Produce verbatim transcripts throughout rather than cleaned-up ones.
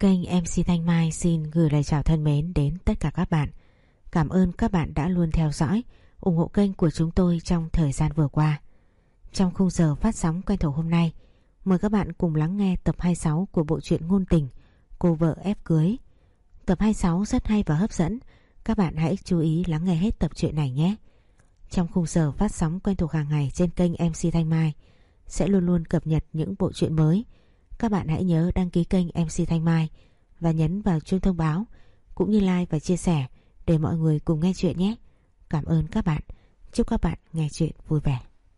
Kênh em xê Thanh Mai xin gửi lời chào thân mến đến tất cả các bạn. Cảm ơn các bạn đã luôn theo dõi, ủng hộ kênh của chúng tôi trong thời gian vừa qua. Trong khung giờ phát sóng quen thuộc hôm nay, mời các bạn cùng lắng nghe tập hai mươi sáu của bộ truyện ngôn tình Cô vợ ép cưới. Tập hai mươi sáu rất hay và hấp dẫn, các bạn hãy chú ý lắng nghe hết tập truyện này nhé. Trong khung giờ phát sóng quen thuộc hàng ngày trên kênh em xê Thanh Mai sẽ luôn luôn cập nhật những bộ truyện mới. Các bạn hãy nhớ đăng ký kênh em xê Thanh Mai và nhấn vào chuông thông báo cũng như like và chia sẻ để mọi người cùng nghe chuyện nhé. Cảm ơn các bạn. Chúc các bạn nghe chuyện vui vẻ.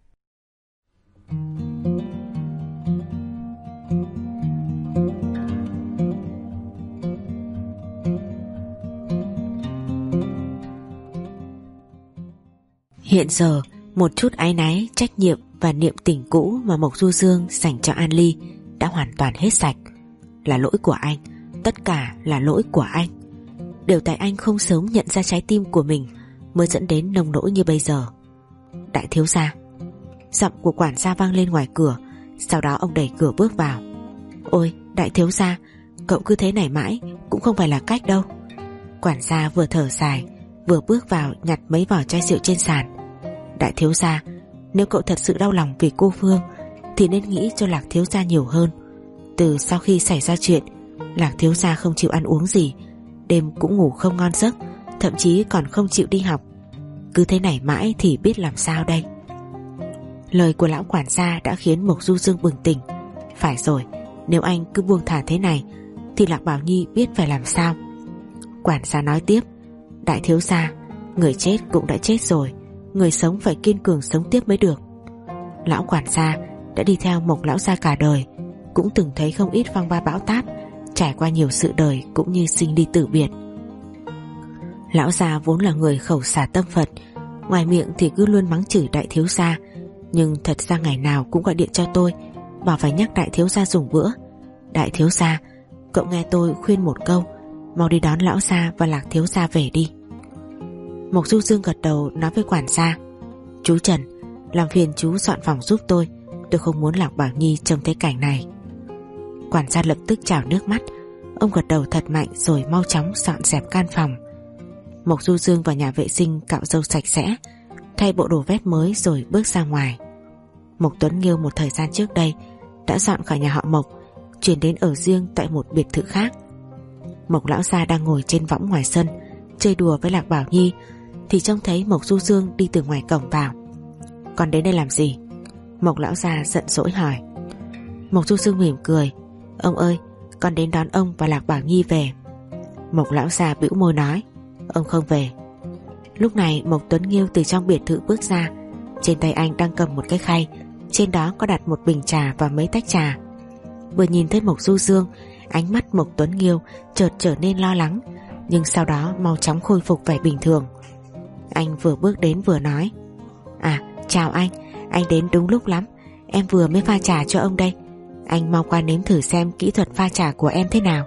Hiện giờ, một chút áy náy, trách nhiệm và niệm tình cũ mà Mộc Du Dương dành cho An Ly đã hoàn toàn hết sạch. Là lỗi của anh, tất cả là lỗi của anh. Đều tại anh không sớm nhận ra trái tim của mình mới dẫn đến nông nỗi như bây giờ. Đại thiếu gia. Giọng của quản gia vang lên ngoài cửa. Sau đó ông đẩy cửa bước vào. Ôi đại thiếu gia, cậu cứ thế này mãi cũng không phải là cách đâu. Quản gia vừa thở dài vừa bước vào nhặt mấy vỏ chai rượu trên sàn. Đại thiếu gia, nếu cậu thật sự đau lòng vì cô Phương thì nên nghĩ cho Lạc thiếu gia nhiều hơn. Từ sau khi xảy ra chuyện, Lạc thiếu gia không chịu ăn uống gì, đêm cũng ngủ không ngon giấc, thậm chí còn không chịu đi học. Cứ thế này mãi thì biết làm sao đây. Lời của lão quản gia đã khiến Mộc Du Dương bừng tỉnh. Phải rồi, nếu anh cứ buông thả thế này thì Lạc Bảo Nhi biết phải làm sao. Quản gia nói tiếp. Đại thiếu gia, người chết cũng đã chết rồi, người sống phải kiên cường sống tiếp mới được. Lão quản gia đã đi theo Mộc lão gia cả đời, cũng từng thấy không ít phong ba bão táp, trải qua nhiều sự đời cũng như sinh ly tử biệt. Lão gia vốn là người khẩu xả tâm Phật, ngoài miệng thì cứ luôn mắng chửi đại thiếu gia, nhưng thật ra ngày nào cũng gọi điện cho tôi, bảo phải nhắc đại thiếu gia dùng bữa. Đại thiếu gia, cậu nghe tôi khuyên một câu, mau đi đón lão gia và Lạc thiếu gia về đi. Mộc Du Dương gật đầu nói với quản gia. Chú Trần, làm phiền chú dọn phòng giúp tôi, tôi không muốn Lạc Bảo Nhi trông thấy cảnh này. Quản gia lập tức trào nước mắt. Ông gật đầu thật mạnh rồi mau chóng dọn dẹp căn phòng. Mộc Du Dương vào nhà vệ sinh cạo râu sạch sẽ, thay bộ đồ vest mới rồi bước ra ngoài. Mộc Tuấn Nghiêu một thời gian trước đây đã dọn khỏi nhà họ Mộc, chuyển đến ở riêng tại một biệt thự khác. Mộc lão gia đang ngồi trên võng ngoài sân chơi đùa với Lạc Bảo Nhi thì trông thấy Mộc Du Dương đi từ ngoài cổng vào. Con đến đây làm gì? Mộc lão gia giận dỗi hỏi. Mộc Du Dương mỉm cười. Ông ơi, con đến đón ông và Lạc Bảo Nhi về. Mộc lão gia bĩu môi nói. Ông không về. Lúc này Mộc Tuấn Nghiêu từ trong biệt thự bước ra. Trên tay anh đang cầm một cái khay, trên đó có đặt một bình trà và mấy tách trà. Vừa nhìn thấy Mộc Du Dương, ánh mắt Mộc Tuấn Nghiêu chợt trở nên lo lắng, nhưng sau đó mau chóng khôi phục vẻ bình thường. Anh vừa bước đến vừa nói. À chào anh, anh đến đúng lúc lắm, em vừa mới pha trà cho ông đây. Anh mau qua nếm thử xem kỹ thuật pha trà của em thế nào.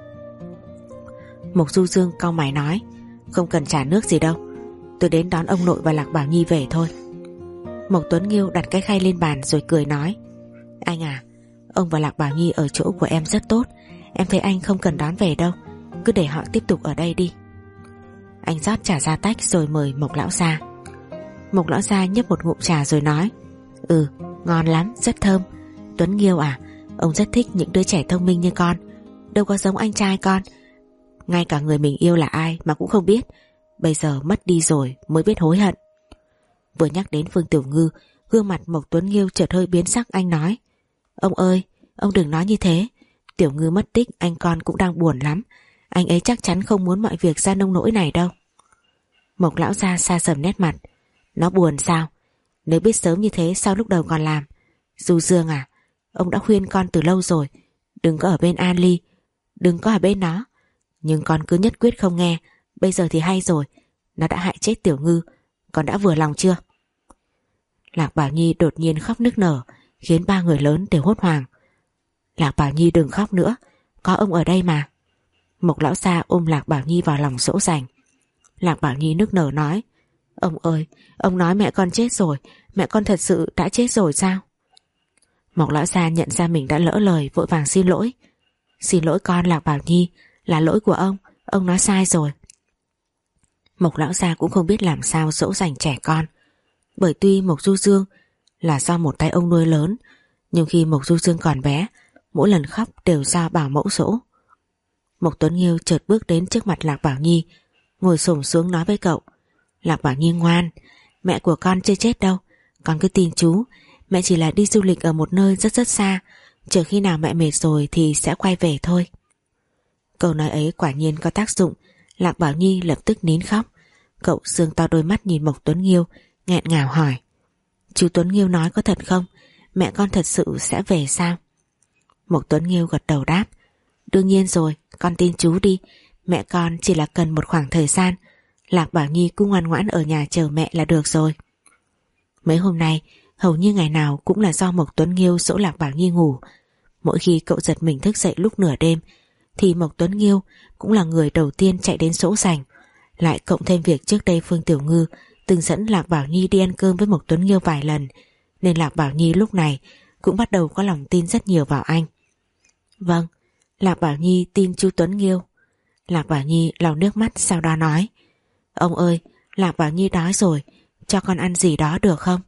Mộc Du Dương cau mày nói. Không cần trả nước gì đâu, tôi đến đón ông nội và Lạc Bảo Nhi về thôi. Mộc Tuấn Nghiêu đặt cái khay lên bàn rồi cười nói. Anh à, ông và Lạc Bảo Nhi ở chỗ của em rất tốt, em thấy anh không cần đón về đâu, cứ để họ tiếp tục ở đây đi. Anh rót trà ra tách rồi mời Mộc lão gia. Mộc lão gia nhấp một ngụm trà rồi nói. Ừ, ngon lắm, rất thơm. Tuấn Nghiêu à, ông rất thích những đứa trẻ thông minh như con, đâu có giống anh trai con, ngay cả người mình yêu là ai mà cũng không biết, bây giờ mất đi rồi mới biết hối hận. Vừa nhắc đến Phương Tiểu Ngư, gương mặt Mộc Tuấn Nghiêu chợt hơi biến sắc. Anh nói. Ông ơi, ông đừng nói như thế, Tiểu Ngư mất tích anh con cũng đang buồn lắm, anh ấy chắc chắn không muốn mọi việc ra nông nỗi này đâu. Mộc lão gia xa sầm nét mặt. Nó buồn sao? Nếu biết sớm như thế sao lúc đầu còn làm? Du Dương à, ông đã khuyên con từ lâu rồi, đừng có ở bên An Ly, đừng có ở bên nó, nhưng con cứ nhất quyết không nghe. Bây giờ thì hay rồi, nó đã hại chết Tiểu Ngư, con đã vừa lòng chưa? Lạc Bảo Nhi đột nhiên khóc nức nở, khiến ba người lớn đều hốt hoảng. Lạc Bảo Nhi đừng khóc nữa, có ông ở đây mà. Mộc lão gia ôm Lạc Bảo Nhi vào lòng dỗ dành. Lạc Bảo Nhi nức nở nói. Ông ơi, ông nói mẹ con chết rồi, mẹ con thật sự đã chết rồi sao? Mộc lão gia nhận ra mình đã lỡ lời, vội vàng xin lỗi. Xin lỗi con Lạc Bảo Nhi, Là lỗi của ông, ông nói sai rồi. Mộc lão gia cũng không biết làm sao dỗ dành trẻ con. Bởi tuy Mộc Du Dương là do một tay ông nuôi lớn, nhưng khi Mộc Du Dương còn bé, mỗi lần khóc đều do bảo mẫu dỗ. Mộc Tuấn Nghiêu chợt bước đến trước mặt Lạc Bảo Nhi, ngồi xổm xuống nói với cậu: Lạc Bảo Nhi ngoan, mẹ của con chưa chết đâu, con cứ tin chú. Mẹ chỉ là đi du lịch ở một nơi rất rất xa, chờ khi nào mẹ mệt rồi thì sẽ quay về thôi. Câu nói ấy quả nhiên có tác dụng. Lạc Bảo Nhi lập tức nín khóc. Cậu dương to đôi mắt nhìn Mộc Tuấn Nghiêu, nghẹn ngào hỏi: Chú Tuấn Nghiêu nói có thật không? Mẹ con thật sự sẽ về sao? Mộc Tuấn Nghiêu gật đầu đáp: Đương nhiên rồi, con tin chú đi. Mẹ con chỉ là cần một khoảng thời gian. Lạc Bảo Nhi cứ ngoan ngoãn ở nhà chờ mẹ là được rồi. Mấy hôm nay hầu như ngày nào cũng là do Mộc Tuấn Nghiêu dỗ Lạc Bảo Nhi ngủ. Mỗi khi cậu giật mình thức dậy lúc nửa đêm thì Mộc Tuấn Nghiêu cũng là người đầu tiên chạy đến dỗ dành. Lại cộng thêm việc trước đây Phương Tiểu Ngư từng dẫn Lạc Bảo Nhi đi ăn cơm với Mộc Tuấn Nghiêu vài lần, nên Lạc Bảo Nhi lúc này cũng bắt đầu có lòng tin rất nhiều vào anh. Vâng, Lạc Bảo Nhi tin chú Tuấn Nghiêu. Lạc Bảo Nhi lau nước mắt sau đó nói: Ông ơi, Lạc Bảo Nhi đói rồi, cho con ăn gì đó được không?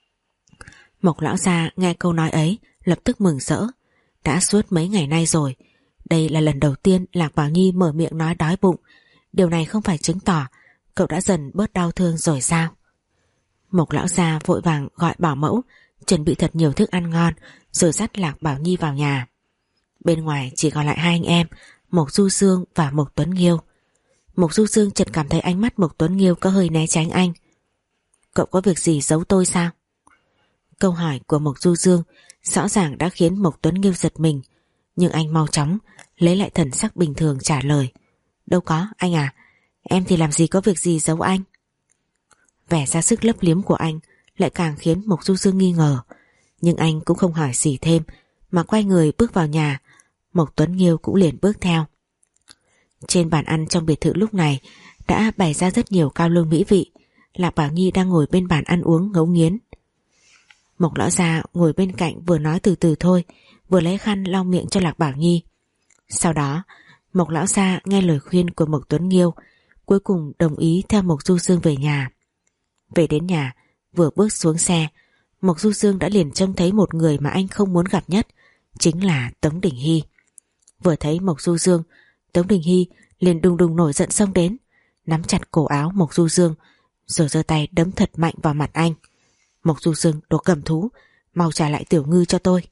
Mộc lão gia nghe câu nói ấy lập tức mừng rỡ. Đã suốt mấy ngày nay rồi, đây là lần đầu tiên Lạc Bảo Nhi mở miệng nói đói bụng. Điều này không phải chứng tỏ cậu đã dần bớt đau thương rồi sao? Mộc lão gia vội vàng gọi bảo mẫu chuẩn bị thật nhiều thức ăn ngon, rồi dắt Lạc Bảo Nhi vào nhà. Bên ngoài chỉ còn lại hai anh em, Mộc Du Dương và Mộc Tuấn Nghiêu. Mộc Du Dương chợt cảm thấy ánh mắt Mộc Tuấn Nghiêu có hơi né tránh anh. Cậu có việc gì giấu tôi sao? Câu hỏi của Mộc Du Dương rõ ràng đã khiến Mộc Tuấn Nghiêu giật mình, nhưng anh mau chóng lấy lại thần sắc bình thường trả lời: Đâu có anh à, em thì làm gì có việc gì giấu anh. Vẻ ra sức lấp liếm của anh lại càng khiến Mộc Du Dương nghi ngờ, nhưng anh cũng không hỏi gì thêm mà quay người bước vào nhà. Mộc Tuấn Nghiêu cũng liền bước theo. Trên bàn ăn trong biệt thự lúc này đã bày ra rất nhiều cao lương mỹ vị. Lạc Bảo Nhi đang ngồi bên bàn ăn uống ngấu nghiến. Mộc lão gia ngồi bên cạnh vừa nói từ từ thôi, vừa lấy khăn lau miệng cho Lạc Bảo Nhi. Sau đó Mộc lão gia nghe lời khuyên của Mộc Tuấn Nghiêu, cuối cùng đồng ý theo Mộc Du Dương về nhà. Về đến nhà, vừa bước xuống xe, Mộc Du Dương đã liền trông thấy một người mà anh không muốn gặp nhất, chính là Tống Đình Hy. Vừa thấy Mộc Du Dương, Tống Đình Hy liền đùng đùng nổi giận xông đến, nắm chặt cổ áo Mộc Du Dương, rồi giơ tay đấm thật mạnh vào mặt anh. Mộc Du Dương, đồ cầm thú, mau trả lại Tiểu Ngư cho tôi.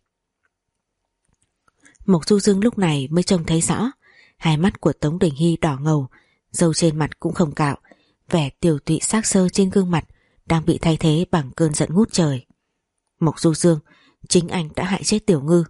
Mộc Du Dương lúc này mới trông thấy rõ, hai mắt của Tống Đình Hy đỏ ngầu, râu trên mặt cũng không cạo, vẻ tiểu tụy xác xơ trên gương mặt đang bị thay thế bằng cơn giận ngút trời. Mộc Du Dương, chính anh đã hại chết Tiểu Ngư.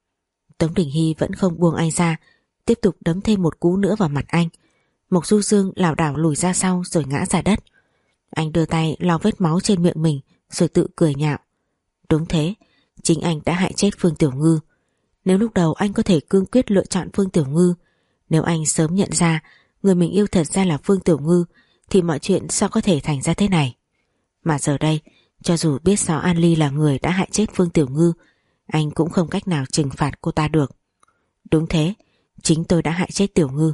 Tống Đình Hy vẫn không buông anh ra, tiếp tục đấm thêm một cú nữa vào mặt anh. Mộc Du Dương lảo đảo lùi ra sau rồi ngã ra đất. Anh đưa tay lau vết máu trên miệng mình rồi tự cười nhạo. Đúng thế, chính anh đã hại chết Phương Tiểu Ngư. Nếu lúc đầu anh có thể cương quyết lựa chọn Phương Tiểu Ngư, nếu anh sớm nhận ra người mình yêu thật ra là Phương Tiểu Ngư, thì mọi chuyện sao có thể thành ra thế này. Mà giờ đây, cho dù biết rõ An Ly là người đã hại chết Phương Tiểu Ngư, anh cũng không cách nào trừng phạt cô ta được. Đúng thế, chính tôi đã hại chết Tiểu Ngư.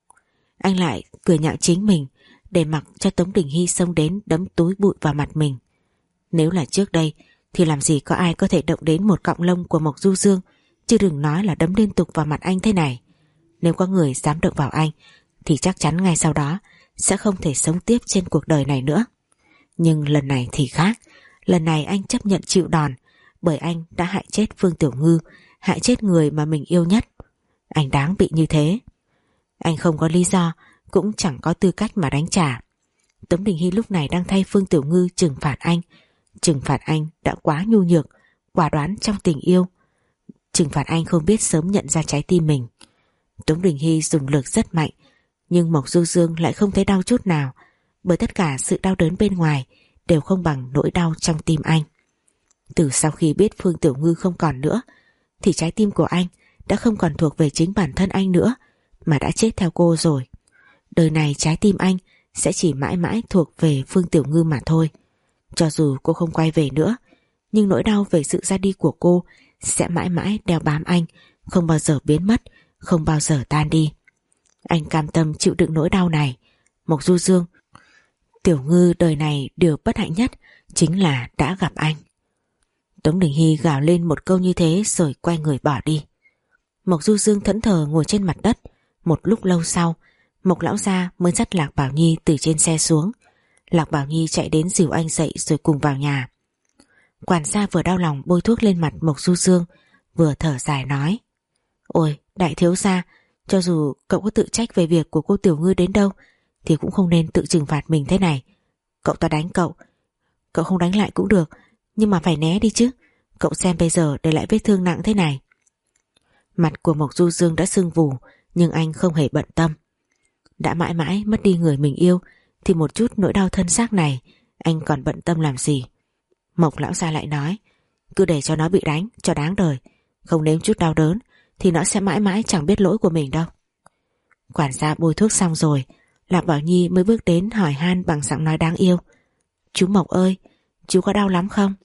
Anh lại cười nhạo chính mình, để mặc cho Tống Đình Hy xông đến đấm túi bụi vào mặt mình. Nếu là trước đây thì làm gì có ai có thể động đến một cọng lông của Mộc Du Dương, chứ đừng nói là đấm liên tục vào mặt anh thế này. Nếu có người dám động vào anh thì chắc chắn ngay sau đó sẽ không thể sống tiếp trên cuộc đời này nữa. Nhưng lần này thì khác. Lần này anh chấp nhận chịu đòn, bởi anh đã hại chết Phương Tiểu Ngư, hại chết người mà mình yêu nhất. Anh đáng bị như thế. Anh không có lý do, cũng chẳng có tư cách mà đánh trả. Tống Đình Hy lúc này đang thay Phương Tiểu Ngư trừng phạt anh. Trừng phạt anh đã quá nhu nhược, quả đoán trong tình yêu. Trừng phạt anh không biết sớm nhận ra trái tim mình. Tống Đình Hy dùng lực rất mạnh, nhưng Mộc Du Dương lại không thấy đau chút nào, bởi tất cả sự đau đớn bên ngoài đều không bằng nỗi đau trong tim anh. Từ sau khi biết Phương Tiểu Ngư không còn nữa, thì trái tim của anh đã không còn thuộc về chính bản thân anh nữa, mà đã chết theo cô rồi. Đời này trái tim anh sẽ chỉ mãi mãi thuộc về Phương Tiểu Ngư mà thôi. Cho dù cô không quay về nữa, nhưng nỗi đau về sự ra đi của cô sẽ mãi mãi đeo bám anh, không bao giờ biến mất, không bao giờ tan đi. Anh cam tâm chịu đựng nỗi đau này. Mộc Du Dương, Tiểu Ngư đời này điều bất hạnh nhất chính là đã gặp anh. Tống Đình Hy gào lên một câu như thế rồi quay người bỏ đi. Mộc Du Dương thẫn thờ ngồi trên mặt đất. Một lúc lâu sau, Mộc lão gia mới dắt Lạc Bảo Nhi từ trên xe xuống. Lạc Bảo Nhi chạy đến dìu anh dậy rồi cùng vào nhà. Quản gia vừa đau lòng bôi thuốc lên mặt Mộc Du Dương, vừa thở dài nói: Ôi đại thiếu gia, cho dù cậu có tự trách về việc của cô Tiểu Ngư đến đâu thì cũng không nên tự trừng phạt mình thế này. Cậu ta đánh cậu, cậu không đánh lại cũng được, nhưng mà phải né đi chứ. Cậu xem bây giờ để lại vết thương nặng thế này. Mặt của Mộc Du Dương đã sưng vù, nhưng anh không hề bận tâm. Đã mãi mãi mất đi người mình yêu thì một chút nỗi đau thân xác này anh còn bận tâm làm gì. Mộc lão gia lại nói: Cứ để cho nó bị đánh cho đáng đời, không nếm chút đau đớn thì nó sẽ mãi mãi chẳng biết lỗi của mình đâu. Quản gia bôi thuốc xong rồi, Lạc Bảo Nhi mới bước đến hỏi han bằng giọng nói đáng yêu: Chú Mộc ơi, chú có đau lắm không?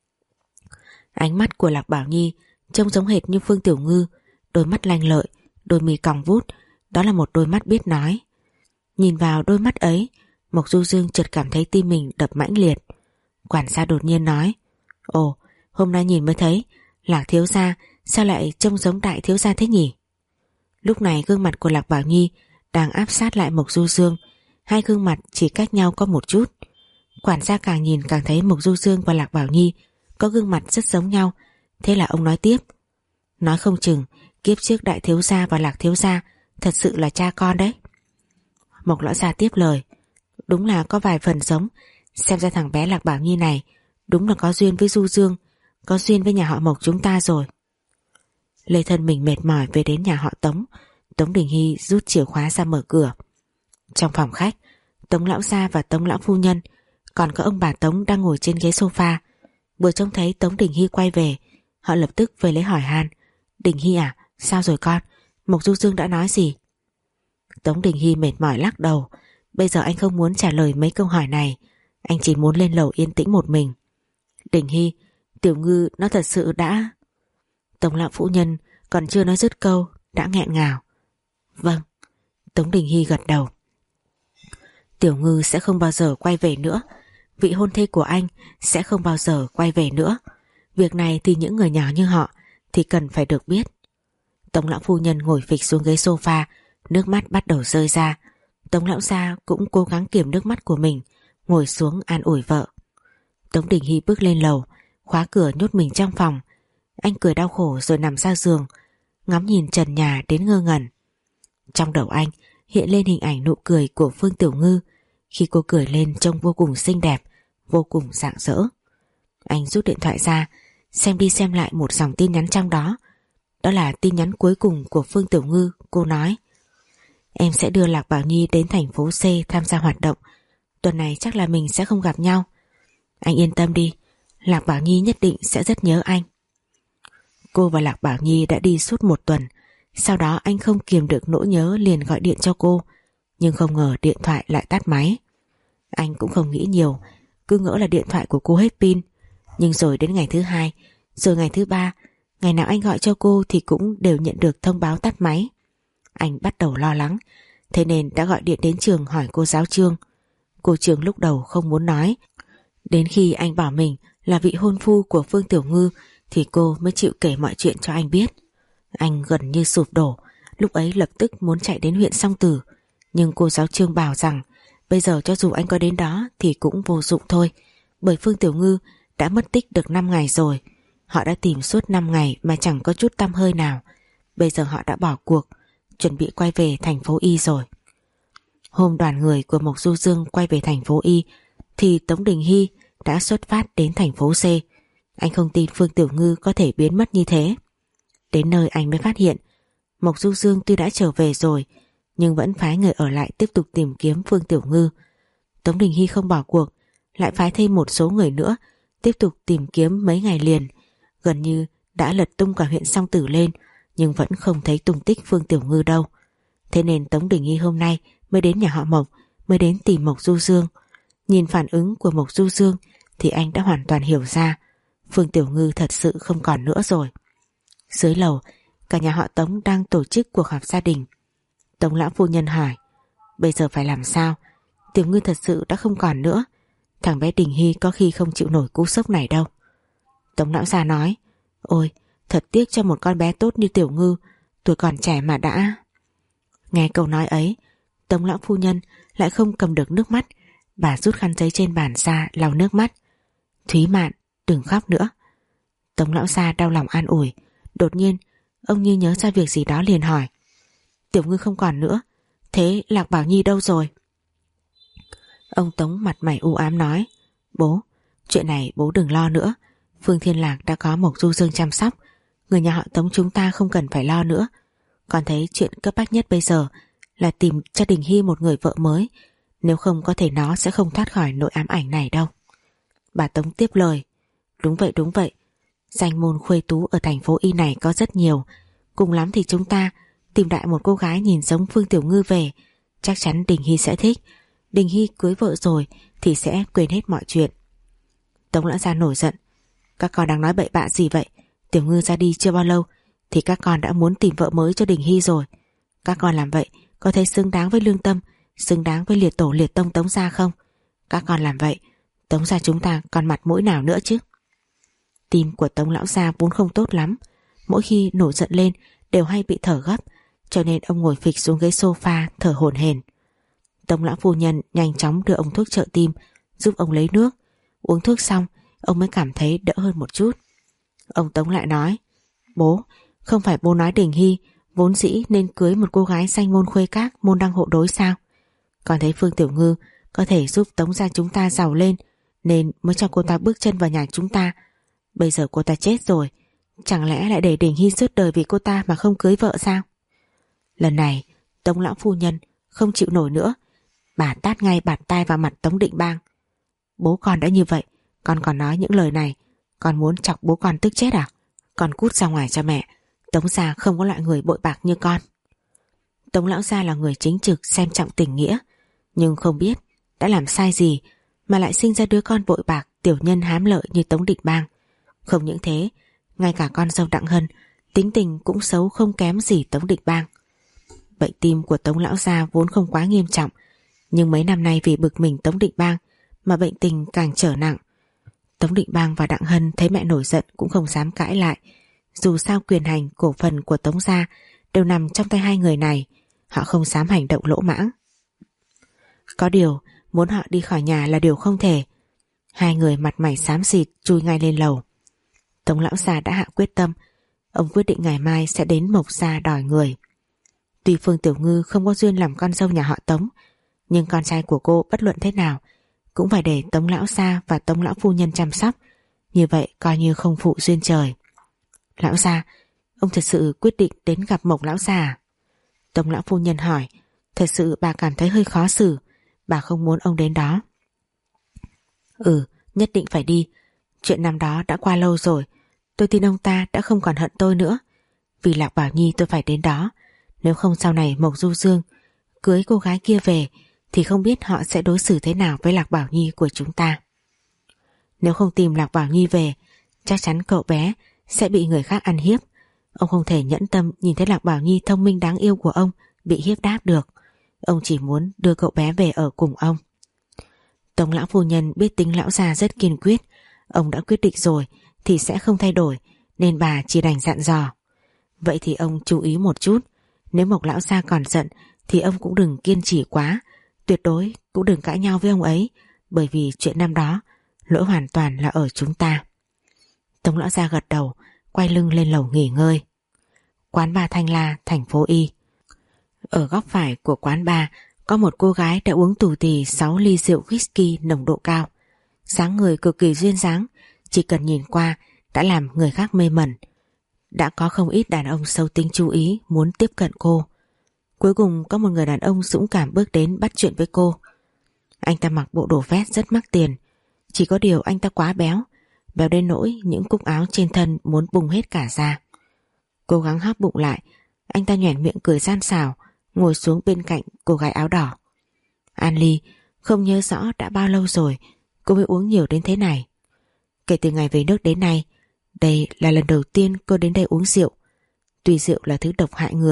Ánh mắt của Lạc Bảo Nhi trông giống hệt như Phương Tiểu Ngư, đôi mắt lanh lợi, đôi mi cong vút, đó là một đôi mắt biết nói. Nhìn vào đôi mắt ấy, Mộc Du Dương chợt cảm thấy tim mình đập mãnh liệt. Quản gia đột nhiên nói: Ồ, hôm nay nhìn mới thấy Lạc thiếu gia sao lại trông giống đại thiếu gia thế nhỉ? Lúc này gương mặt của Lạc Bảo Nhi đang áp sát lại Mộc Du Dương, hai gương mặt chỉ cách nhau có một chút. Quản gia càng nhìn càng thấy Mộc Du Dương và Lạc Bảo Nhi có gương mặt rất giống nhau. Thế là ông nói tiếp: Nói không chừng kiếp trước đại thiếu gia và Lạc thiếu gia thật sự là cha con đấy. Mộc lão gia tiếp lời: Đúng là có vài phần giống. Xem ra thằng bé Lạc Bảo Nhi này đúng là có duyên với Du Dương, có duyên với nhà họ Mộc chúng ta rồi. Lê thân mình mệt mỏi về đến nhà họ Tống. Tống Đình Hy rút chìa khóa ra mở cửa. Trong phòng khách, Tống lão gia và Tống lão phu nhân, còn có ông bà Tống đang ngồi trên ghế sofa. Vừa trông thấy Tống Đình Hy quay về, họ lập tức về lấy hỏi han: Đình Hy à, sao rồi con? Mộc Du Dương đã nói gì? Tống Đình Hy mệt mỏi lắc đầu. Bây giờ anh không muốn trả lời mấy câu hỏi này, anh chỉ muốn lên lầu yên tĩnh một mình. Đình Hy, Tiểu Ngư nó thật sự đã... Tống lão phu nhân còn chưa nói dứt câu đã nghẹn ngào. Vâng. Tống Đình Hy gật đầu. Tiểu Ngư sẽ không bao giờ quay về nữa. Vị hôn thê của anh sẽ không bao giờ quay về nữa. Việc này thì những người nhỏ như họ thì cần phải được biết. Tống lão phu nhân ngồi phịch xuống ghế sofa, nước mắt bắt đầu rơi ra. Tống lão gia cũng cố gắng kiềm nước mắt của mình, ngồi xuống an ủi vợ. Tống Đình Hy bước lên lầu, khóa cửa nhốt mình trong phòng. Anh cười đau khổ rồi nằm ra giường, ngắm nhìn trần nhà đến ngơ ngẩn. Trong đầu anh hiện lên hình ảnh nụ cười của Phương Tiểu Ngư. Khi cô cười lên trông vô cùng xinh đẹp, vô cùng rạng rỡ. Anh rút điện thoại ra, xem đi xem lại một dòng tin nhắn trong đó. Đó là tin nhắn cuối cùng của Phương Tiểu Ngư. Cô nói: Em sẽ đưa Lạc Bảo Nhi đến thành phố C tham gia hoạt động. Tuần này chắc là mình sẽ không gặp nhau. Anh yên tâm đi, Lạc Bảo Nhi nhất định sẽ rất nhớ anh. Cô và Lạc Bảo Nhi đã đi suốt một tuần. Sau đó anh không kiềm được nỗi nhớ liền gọi điện cho cô, nhưng không ngờ điện thoại lại tắt máy. Anh cũng không nghĩ nhiều, cứ ngỡ là điện thoại của cô hết pin. Nhưng rồi đến ngày thứ hai, rồi ngày thứ ba, ngày nào anh gọi cho cô thì cũng đều nhận được thông báo tắt máy. Anh bắt đầu lo lắng, thế nên đã gọi điện đến trường hỏi cô giáo Trương. Cô Trương lúc đầu không muốn nói. Đến khi anh bảo mình là vị hôn phu của Phương Tiểu Ngư thì cô mới chịu kể mọi chuyện cho anh biết. Anh gần như sụp đổ, lúc ấy lập tức muốn chạy đến huyện Song Tử. Nhưng cô giáo Trương bảo rằng bây giờ cho dù anh có đến đó thì cũng vô dụng thôi, bởi Phương Tiểu Ngư đã mất tích được năm ngày rồi. Họ đã tìm suốt năm ngày mà chẳng có chút tăm hơi nào. Bây giờ họ đã bỏ cuộc, chuẩn bị quay về thành phố Y rồi. Hôm đoàn người của Mộc Du Dương quay về thành phố Y thì Tống Đình Hy đã xuất phát đến thành phố C. Anh không tin Phương Tiểu Ngư có thể biến mất như thế. Đến nơi anh mới phát hiện Mộc Du Dương tuy đã trở về rồi nhưng vẫn phái người ở lại tiếp tục tìm kiếm Phương Tiểu Ngư. Tống Đình Hy không bỏ cuộc, lại phái thêm một số người nữa tiếp tục tìm kiếm mấy ngày liền. Gần như đã lật tung cả huyện Song Tử lên, nhưng vẫn không thấy tung tích Phương Tiểu Ngư đâu. Thế nên Tống Đình Hy hôm nay mới đến nhà họ Mộc, mới đến tìm Mộc Du Dương. Nhìn phản ứng của Mộc Du Dương thì anh đã hoàn toàn hiểu ra Phương Tiểu Ngư thật sự không còn nữa rồi. Dưới lầu, cả nhà họ Tống đang tổ chức cuộc họp gia đình. Tống lão phu nhân hỏi: Bây giờ phải làm sao? Tiểu Ngư thật sự đã không còn nữa. Thằng bé Đình Hy có khi không chịu nổi cú sốc này đâu. Tống lão gia nói: Ôi, thật tiếc cho một con bé tốt như Tiểu Ngư, tuổi còn trẻ mà đã... Nghe câu nói ấy, Tống lão phu nhân lại không cầm được nước mắt. Bà rút khăn giấy trên bàn ra lau nước mắt. Thúy Mạn, đừng khóc nữa. Tống lão gia đau lòng an ủi. Đột nhiên ông như nhớ ra việc gì đó liền hỏi: Tiểu Ngư không còn nữa, thế Lạc Bảo Nhi đâu rồi? Ông Tống mặt mày u ám nói: Bố, chuyện này bố đừng lo nữa. Phương Thiên Lạc đã có Mộc Du Dương chăm sóc, người nhà họ Tống chúng ta không cần phải lo nữa. Con thấy chuyện cấp bách nhất bây giờ là tìm cho Đình Hy một người vợ mới, nếu không có thể nó sẽ không thoát khỏi nỗi ám ảnh này đâu. Bà Tống tiếp lời: Đúng vậy đúng vậy, danh môn khuê tú ở thành phố Y này có rất nhiều, cùng lắm thì chúng ta tìm đại một cô gái nhìn giống Phương Tiểu Ngư về, chắc chắn Đình Hy sẽ thích. Đình Hy cưới vợ rồi thì sẽ quên hết mọi chuyện. Tống lão gia nổi giận: Các con đang nói bậy bạ gì vậy? Tiểu Ngư ra đi chưa bao lâu thì các con đã muốn tìm vợ mới cho Đình Hy rồi. Các con làm vậy có thấy xứng đáng với lương tâm, xứng đáng với liệt tổ liệt tông Tống gia không? Các con làm vậy, Tống gia chúng ta còn mặt mũi nào nữa chứ? Tim của Tống lão gia vốn không tốt lắm, mỗi khi nổi giận lên đều hay bị thở gấp, cho nên ông ngồi phịch xuống ghế sofa thở hổn hển. Tống lão phu nhân nhanh chóng đưa ông thuốc trợ tim, giúp ông lấy nước. Uống thuốc xong ông mới cảm thấy đỡ hơn một chút. Ông Tống lại nói: Bố, không phải bố nói Đình Hy vốn dĩ nên cưới một cô gái danh môn khuê các, môn đăng hộ đối sao? Còn thấy Phương Tiểu Ngư có thể giúp Tống gia chúng ta giàu lên nên mới cho cô ta bước chân vào nhà chúng ta. Bây giờ cô ta chết rồi, chẳng lẽ lại để Đình Hy suốt đời vì cô ta mà không cưới vợ sao? Lần này Tống lão phu nhân không chịu nổi nữa, bà tát ngay bạt tai vào mặt Tống Định Bang. Bố con đã như vậy, con còn nói những lời này, con muốn chọc bố con tức chết à? Con cút ra ngoài cho mẹ, Tống gia không có loại người bội bạc như con. Tống lão gia là người chính trực xem trọng tình nghĩa, nhưng không biết đã làm sai gì mà lại sinh ra đứa con bội bạc tiểu nhân hám lợi như Tống Định Bang. Không những thế, ngay cả con dâu Đặng Hân tính tình cũng xấu không kém gì Tống Định Bang. Bệnh tim của Tống lão gia vốn không quá nghiêm trọng, nhưng mấy năm nay vì bực mình Tống Định Bang mà bệnh tình càng trở nặng. Tống Định Bang và Đặng Hân thấy mẹ nổi giận cũng không dám cãi lại. Dù sao quyền hành cổ phần của Tống gia đều nằm trong tay hai người này, họ không dám hành động lỗ mãng. Có điều muốn họ đi khỏi nhà là điều không thể. Hai người mặt mày xám xịt chui ngay lên lầu. Tống lão gia đã hạ quyết tâm, ông quyết định ngày mai sẽ đến Mộc gia đòi người. Tuy Phương Tiểu Ngư không có duyên làm con dâu nhà họ Tống, nhưng con trai của cô bất luận thế nào cũng phải để Tống lão gia và Tống lão phu nhân chăm sóc, như vậy coi như không phụ duyên trời. Lão gia, ông thật sự quyết định đến gặp Mộc lão gia à? Tống lão phu nhân hỏi. Thật sự bà cảm thấy hơi khó xử, bà không muốn ông đến đó. Ừ, nhất định phải đi. Chuyện năm đó đã qua lâu rồi, tôi tin ông ta đã không còn hận tôi nữa. Vì Lạc Bảo Nhi tôi phải đến đó, nếu không sau này Mộc Du Dương cưới cô gái kia về thì không biết họ sẽ đối xử thế nào với Lạc Bảo Nhi của chúng ta. Nếu không tìm Lạc Bảo Nhi về, chắc chắn cậu bé sẽ bị người khác ăn hiếp. Ông không thể nhẫn tâm nhìn thấy Lạc Bảo Nhi thông minh đáng yêu của ông bị hiếp đáp được. Ông chỉ muốn đưa cậu bé về ở cùng ông. Tống lão phu nhân biết tính lão già rất kiên quyết, ông đã quyết định rồi thì sẽ không thay đổi, nên bà chỉ đành dặn dò. Vậy thì ông chú ý một chút, nếu Mộc lão gia còn giận thì ông cũng đừng kiên trì quá, tuyệt đối cũng đừng cãi nhau với ông ấy, bởi vì chuyện năm đó lỗi hoàn toàn là ở chúng ta. Tống lão gia gật đầu, quay lưng lên lầu nghỉ ngơi. Quán bar Thanh La, thành phố Y. Ở góc phải của quán bar có một cô gái đã uống tù tì sáu ly rượu whisky nồng độ cao. Dáng người cực kỳ duyên dáng, chỉ cần nhìn qua đã làm người khác mê mẩn. Đã có không ít đàn ông sâu tính chú ý muốn tiếp cận cô. Cuối cùng có một người đàn ông dũng cảm bước đến bắt chuyện với cô. Anh ta mặc bộ đồ vest rất mắc tiền, chỉ có điều anh ta quá béo, béo đến nỗi những cúc áo trên thân muốn bung hết cả ra. Cố gắng hóp bụng lại, anh ta nhoẻn miệng cười gian xảo, ngồi xuống bên cạnh cô gái áo đỏ. An Ly, không nhớ rõ đã bao lâu rồi cô mới uống nhiều đến thế này. Kể từ ngày về nước đến nay, đây là lần đầu tiên cô đến đây uống rượu. Tuy rượu là thứ độc hại người,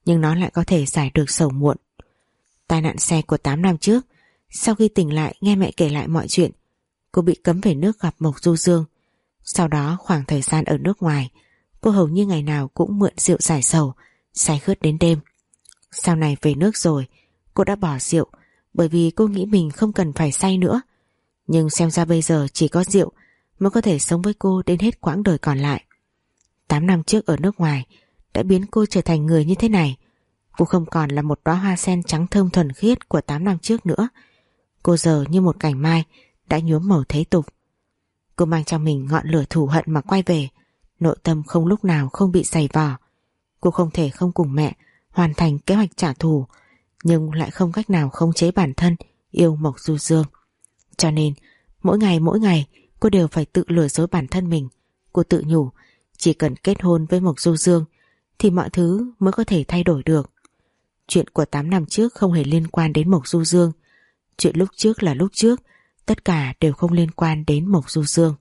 nhưng nó lại có thể giải được sầu muộn. Tai nạn xe của tám năm trước, sau khi tỉnh lại nghe mẹ kể lại mọi chuyện, cô bị cấm về nước gặp Mộc Du Dương. Sau đó khoảng thời gian ở nước ngoài, cô hầu như ngày nào cũng mượn rượu giải sầu, say khướt đến đêm. Sau này về nước rồi, cô đã bỏ rượu bởi vì cô nghĩ mình không cần phải say nữa. Nhưng xem ra bây giờ chỉ có rượu mới có thể sống với cô đến hết quãng đời còn lại. Tám năm trước ở nước ngoài đã biến cô trở thành người như thế này. Cô không còn là một đóa hoa sen trắng thơm thuần khiết của tám năm trước nữa. Cô giờ như một cành mai đã nhuốm màu thế tục. Cô mang trong mình ngọn lửa thù hận mà quay về, nội tâm không lúc nào không bị dày vò. Cô không thể không cùng mẹ hoàn thành kế hoạch trả thù, nhưng lại không cách nào khống chế bản thân yêu Mộc Du Dương. Cho nên mỗi ngày mỗi ngày cô đều phải tự lừa dối bản thân mình. Cô tự nhủ chỉ cần kết hôn với Mộc Du Dương thì mọi thứ mới có thể thay đổi được. Chuyện của tám năm trước không hề liên quan đến Mộc Du Dương. Chuyện lúc trước là lúc trước, tất cả đều không liên quan đến Mộc Du Dương.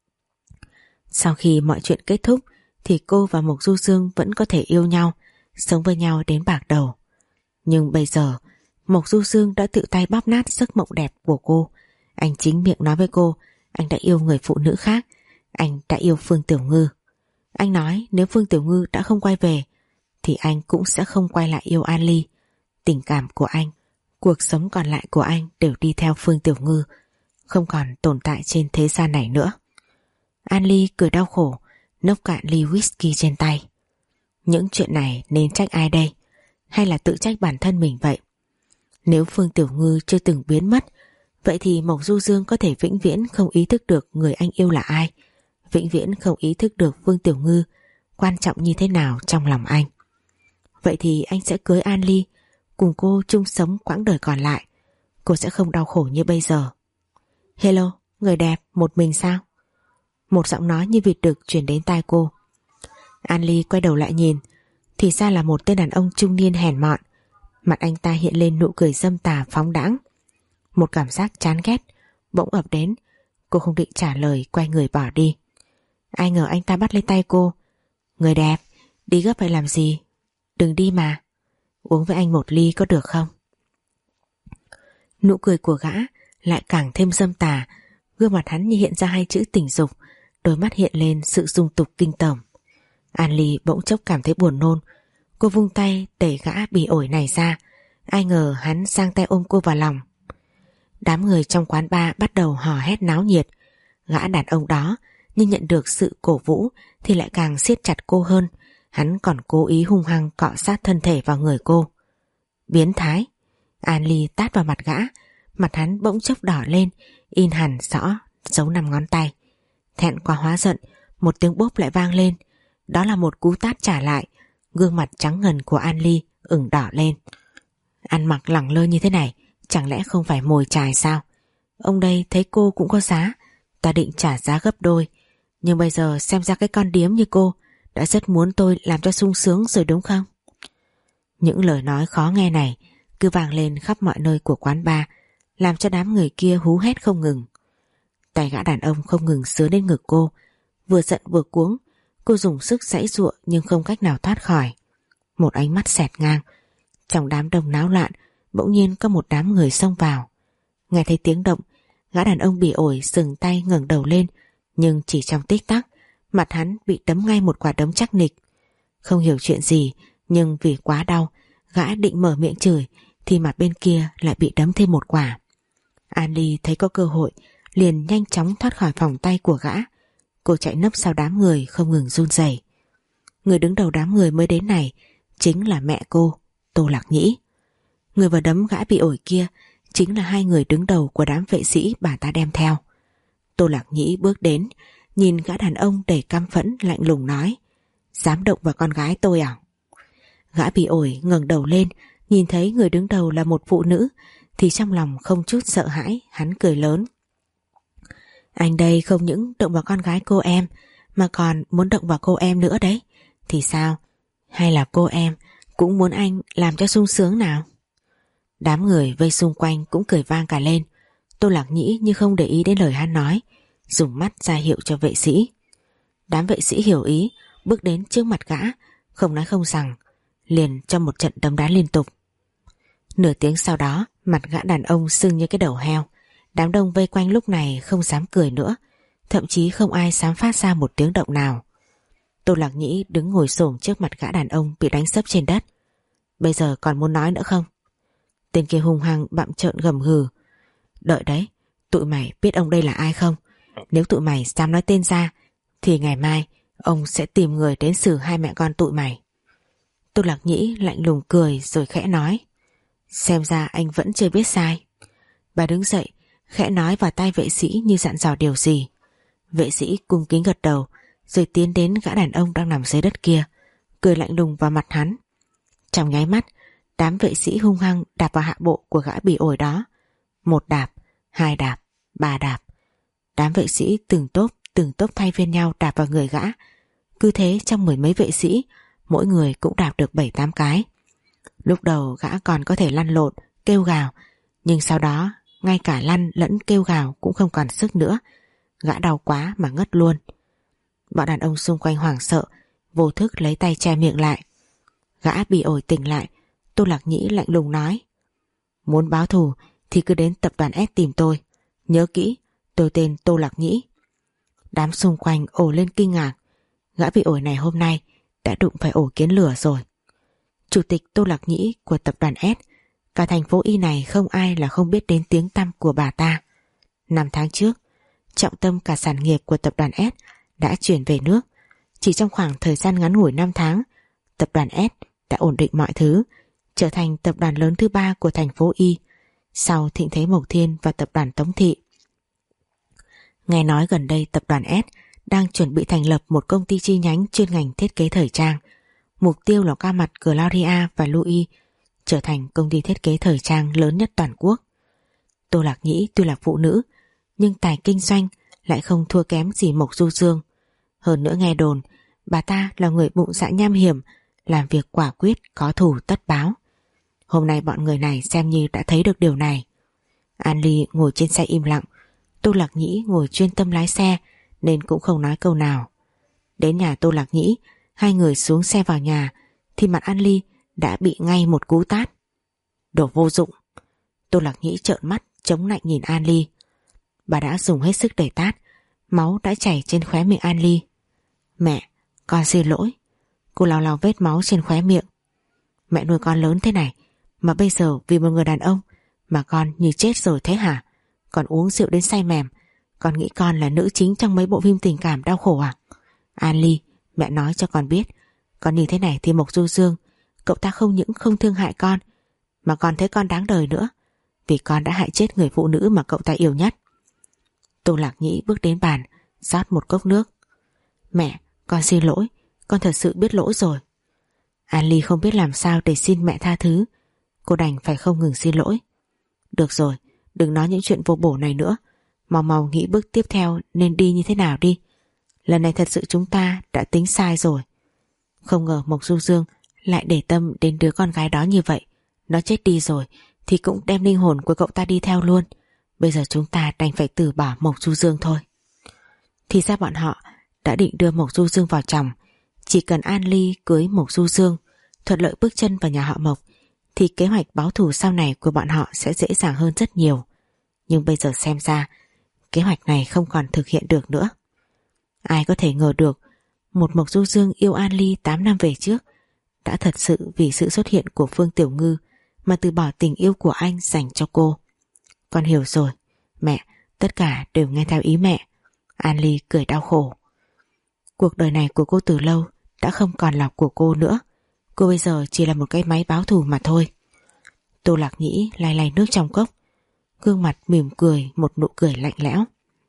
Sau khi mọi chuyện kết thúc thì cô và Mộc Du Dương vẫn có thể yêu nhau, sống với nhau đến bạc đầu. Nhưng bây giờ Mộc Du Dương đã tự tay bóp nát giấc mộng đẹp của cô. Anh chính miệng nói với cô anh đã yêu người phụ nữ khác. Anh đã yêu Phương Tiểu Ngư. Anh nói nếu Phương Tiểu Ngư đã không quay về thì anh cũng sẽ không quay lại yêu An Ly. Tình cảm của anh, cuộc sống còn lại của anh đều đi theo Phương Tiểu Ngư, không còn tồn tại trên thế gian này nữa. An Ly cười đau khổ, nốc cạn ly whisky trên tay. Những chuyện này nên trách ai đây? Hay là tự trách bản thân mình vậy? Nếu Phương Tiểu Ngư chưa từng biến mất, vậy thì Mộc Du Dương có thể vĩnh viễn không ý thức được người anh yêu là ai, vĩnh viễn không ý thức được Phương Tiểu Ngư quan trọng như thế nào trong lòng anh. Vậy thì anh sẽ cưới An Ly, cùng cô chung sống quãng đời còn lại. Cô sẽ không đau khổ như bây giờ. Hello, người đẹp, một mình sao? Một giọng nói như vịt đực truyền đến tai cô. An Ly quay đầu lại nhìn, thì ra là một tên đàn ông trung niên hèn mọn. Mặt anh ta hiện lên nụ cười dâm tà phóng đãng. Một cảm giác chán ghét bỗng ập đến. Cô không định trả lời, quay người bỏ đi. Ai ngờ anh ta bắt lấy tay cô. Người đẹp, đi gấp phải làm gì? Đừng đi mà. Uống với anh một ly có được không? Nụ cười của gã lại càng thêm dâm tà. Gương mặt hắn như hiện ra hai chữ tình dục, đôi mắt hiện lên sự dung tục kinh tởm. An Ly bỗng chốc cảm thấy buồn nôn. Cô vung tay đẩy gã bỉ ổi này ra. Ai ngờ hắn giang tay ôm cô vào lòng. Đám người trong quán bar bắt đầu hò hét náo nhiệt. Gã đàn ông đó nhưng nhận được sự cổ vũ thì lại càng siết chặt cô hơn. Hắn còn cố ý hung hăng cọ sát thân thể vào người cô. Biến thái! An Ly tát vào mặt gã. Mặt hắn bỗng chốc đỏ lên, in hẳn rõ dấu năm ngón tay. Thẹn quá hóa giận, một tiếng bốp lại vang lên. Đó là một cú tát trả lại. Gương mặt trắng ngần của An Ly ửng đỏ lên. Ăn mặc lẳng lơ như thế này chẳng lẽ không phải mồi chài sao? Ông đây thấy cô cũng có giá, ta định trả giá gấp đôi. Nhưng bây giờ xem ra cái con điếm như cô đã rất muốn tôi làm cho sung sướng rồi đúng không? Những lời nói khó nghe này cứ vang lên khắp mọi nơi của quán bar, làm cho đám người kia hú hét không ngừng. Tay gã đàn ông không ngừng sứa lên ngực cô, vừa giận vừa cuống. Cô dùng sức giãy giụa nhưng không cách nào thoát khỏi. Một ánh mắt xẹt ngang. Trong đám đông náo loạn, bỗng nhiên có một đám người xông vào. Nghe thấy tiếng động, gã đàn ông bỉ ổi dừng tay ngẩng đầu lên, nhưng chỉ trong tích tắc, mặt hắn bị đấm ngay một quả đấm chắc nịch. Không hiểu chuyện gì, nhưng vì quá đau, gã định mở miệng chửi thì mặt bên kia lại bị đấm thêm một quả. An Ly thấy có cơ hội, liền nhanh chóng thoát khỏi vòng tay của gã. Cô chạy nấp sau đám người không ngừng run rẩy. Người đứng đầu đám người mới đến này chính là mẹ cô, Tô Lạc Nhĩ. Người vào đấm gã bị ổi kia chính là hai người đứng đầu của đám vệ sĩ bà ta đem theo. Tô Lạc Nhĩ bước đến, nhìn gã đàn ông đầy căm phẫn lạnh lùng nói: Dám động vào con gái tôi à? Gã bị ổi ngẩng đầu lên, nhìn thấy người đứng đầu là một phụ nữ thì trong lòng không chút sợ hãi, hắn cười lớn. Anh đây không những động vào con gái cô em mà còn muốn động vào cô em nữa đấy. Thì sao? Hay là cô em cũng muốn anh làm cho sung sướng nào? Đám người vây xung quanh cũng cười vang cả lên. Tô Lạc Nhĩ như không để ý đến lời hắn nói, dùng mắt ra hiệu cho vệ sĩ. Đám vệ sĩ hiểu ý, bước đến trước mặt gã, không nói không rằng, liền cho một trận đấm đá liên tục. Nửa tiếng sau đó, mặt gã đàn ông sưng như cái đầu heo. Đám đông vây quanh lúc này không dám cười nữa, thậm chí không ai dám phát ra một tiếng động nào. Tô Lạc Nhĩ đứng ngồi xổm trước mặt gã đàn ông bị đánh sấp trên đất. Bây giờ còn muốn nói nữa không? Tên kia hung hăng bặm trợn gầm gừ. Đợi đấy, tụi mày biết ông đây là ai không? Nếu tụi mày dám nói tên ra thì ngày mai ông sẽ tìm người đến xử hai mẹ con tụi mày. Tô Lạc Nhĩ lạnh lùng cười rồi khẽ nói. Xem ra anh vẫn chưa biết sai. Bà đứng dậy, khẽ nói vào tai vệ sĩ như dặn dò điều gì. Vệ sĩ cung kính gật đầu, rồi tiến đến gã đàn ông đang nằm dưới đất kia, cười lạnh lùng vào mặt hắn. Trong nháy mắt, đám vệ sĩ hung hăng đạp vào hạ bộ của gã bị ổi đó. Một đạp, hai đạp, ba đạp. Đám vệ sĩ từng tốp từng tốp thay phiên nhau đạp vào người gã. Cứ thế trong mười mấy vệ sĩ, mỗi người cũng đạp được bảy tám cái. Lúc đầu gã còn có thể lăn lộn, kêu gào, nhưng sau đó ngay cả lăn lẫn kêu gào cũng không còn sức nữa. Gã đau quá mà ngất luôn. Bọn đàn ông xung quanh hoảng sợ, vô thức lấy tay che miệng lại. Gã bị ổi tỉnh lại. Tô Lạc Nhĩ lạnh lùng nói. Muốn báo thù thì cứ đến tập đoàn S tìm tôi. Nhớ kỹ, tôi tên Tô Lạc Nhĩ. Đám xung quanh ồ lên kinh ngạc. Gã bị ổi này hôm nay đã đụng phải ổ kiến lửa rồi. Chủ tịch Tô Lạc Nhĩ của tập đoàn S, cả thành phố Y này không ai là không biết đến tiếng tăm của bà ta. Năm tháng trước, trọng tâm cả sản nghiệp của tập đoàn S đã chuyển về nước. Chỉ trong khoảng thời gian ngắn ngủi năm tháng, tập đoàn S đã ổn định mọi thứ, trở thành tập đoàn lớn thứ ba của thành phố Y, sau Thịnh Thế Mộc Thiên và tập đoàn Tống Thị. Nghe nói gần đây tập đoàn S đang chuẩn bị thành lập một công ty chi nhánh chuyên ngành thiết kế thời trang. Mục tiêu là qua mặt Gloria và Louis trở thành công ty thiết kế thời trang lớn nhất toàn quốc. Tô Lạc Nhĩ tuy là phụ nữ, nhưng tài kinh doanh lại không thua kém gì Mộc Du Dương. Hơn nữa nghe đồn, bà ta là người bụng dạ nham hiểm, làm việc quả quyết, có thù tất báo. Hôm nay bọn người này xem như đã thấy được điều này. An Ly ngồi trên xe im lặng, Tô Lạc Nhĩ ngồi chuyên tâm lái xe nên cũng không nói câu nào. Đến nhà Tô Lạc Nhĩ, hai người xuống xe vào nhà thì mặt An Ly đã bị ngay một cú tát. Đồ vô dụng. Tô Lạc Nhĩ trợn mắt chống lạnh nhìn An Ly. Bà đã dùng hết sức đẩy tát, máu đã chảy trên khóe miệng An Ly. Mẹ, con xin lỗi. Cô lau lau vết máu trên khóe miệng. Mẹ nuôi con lớn thế này mà bây giờ vì một người đàn ông mà con như chết rồi thế hả? Còn uống rượu đến say mềm. Con nghĩ con là nữ chính trong mấy bộ phim tình cảm đau khổ à? An Ly, mẹ nói cho con biết, con như thế này thì Mộc Du Dương, cậu ta không những không thương hại con, mà còn thấy con đáng đời nữa, vì con đã hại chết người phụ nữ mà cậu ta yêu nhất. Tô Lạc Nhĩ bước đến bàn, rót một cốc nước. Mẹ, con xin lỗi, con thật sự biết lỗi rồi. An Ly không biết làm sao để xin mẹ tha thứ, cô đành phải không ngừng xin lỗi. Được rồi, đừng nói những chuyện vô bổ này nữa, mau mau nghĩ bước tiếp theo nên đi như thế nào đi. Lần này thật sự chúng ta đã tính sai rồi. Không ngờ Mộc Du Dương lại để tâm đến đứa con gái đó như vậy. Nó chết đi rồi thì cũng đem linh hồn của cậu ta đi theo luôn. Bây giờ chúng ta đành phải từ bỏ Mộc Du Dương thôi. Thì ra bọn họ đã định đưa Mộc Du Dương vào chồng. Chỉ cần An Ly cưới Mộc Du Dương, thuận lợi bước chân vào nhà họ Mộc, thì kế hoạch báo thù sau này của bọn họ sẽ dễ dàng hơn rất nhiều. Nhưng bây giờ xem ra kế hoạch này không còn thực hiện được nữa. Ai có thể ngờ được một Mộc Du Dương yêu An Ly tám năm về trước đã thật sự vì sự xuất hiện của Phương Tiểu Ngư mà từ bỏ tình yêu của anh dành cho cô. Con hiểu rồi, mẹ, tất cả đều nghe theo ý mẹ. An Ly cười đau khổ. Cuộc đời này của cô từ lâu đã không còn là của cô nữa. Cô bây giờ chỉ là một cái máy báo thù mà thôi. Tô Lạc Nhĩ lay lay nước trong cốc, gương mặt mỉm cười một nụ cười lạnh lẽo.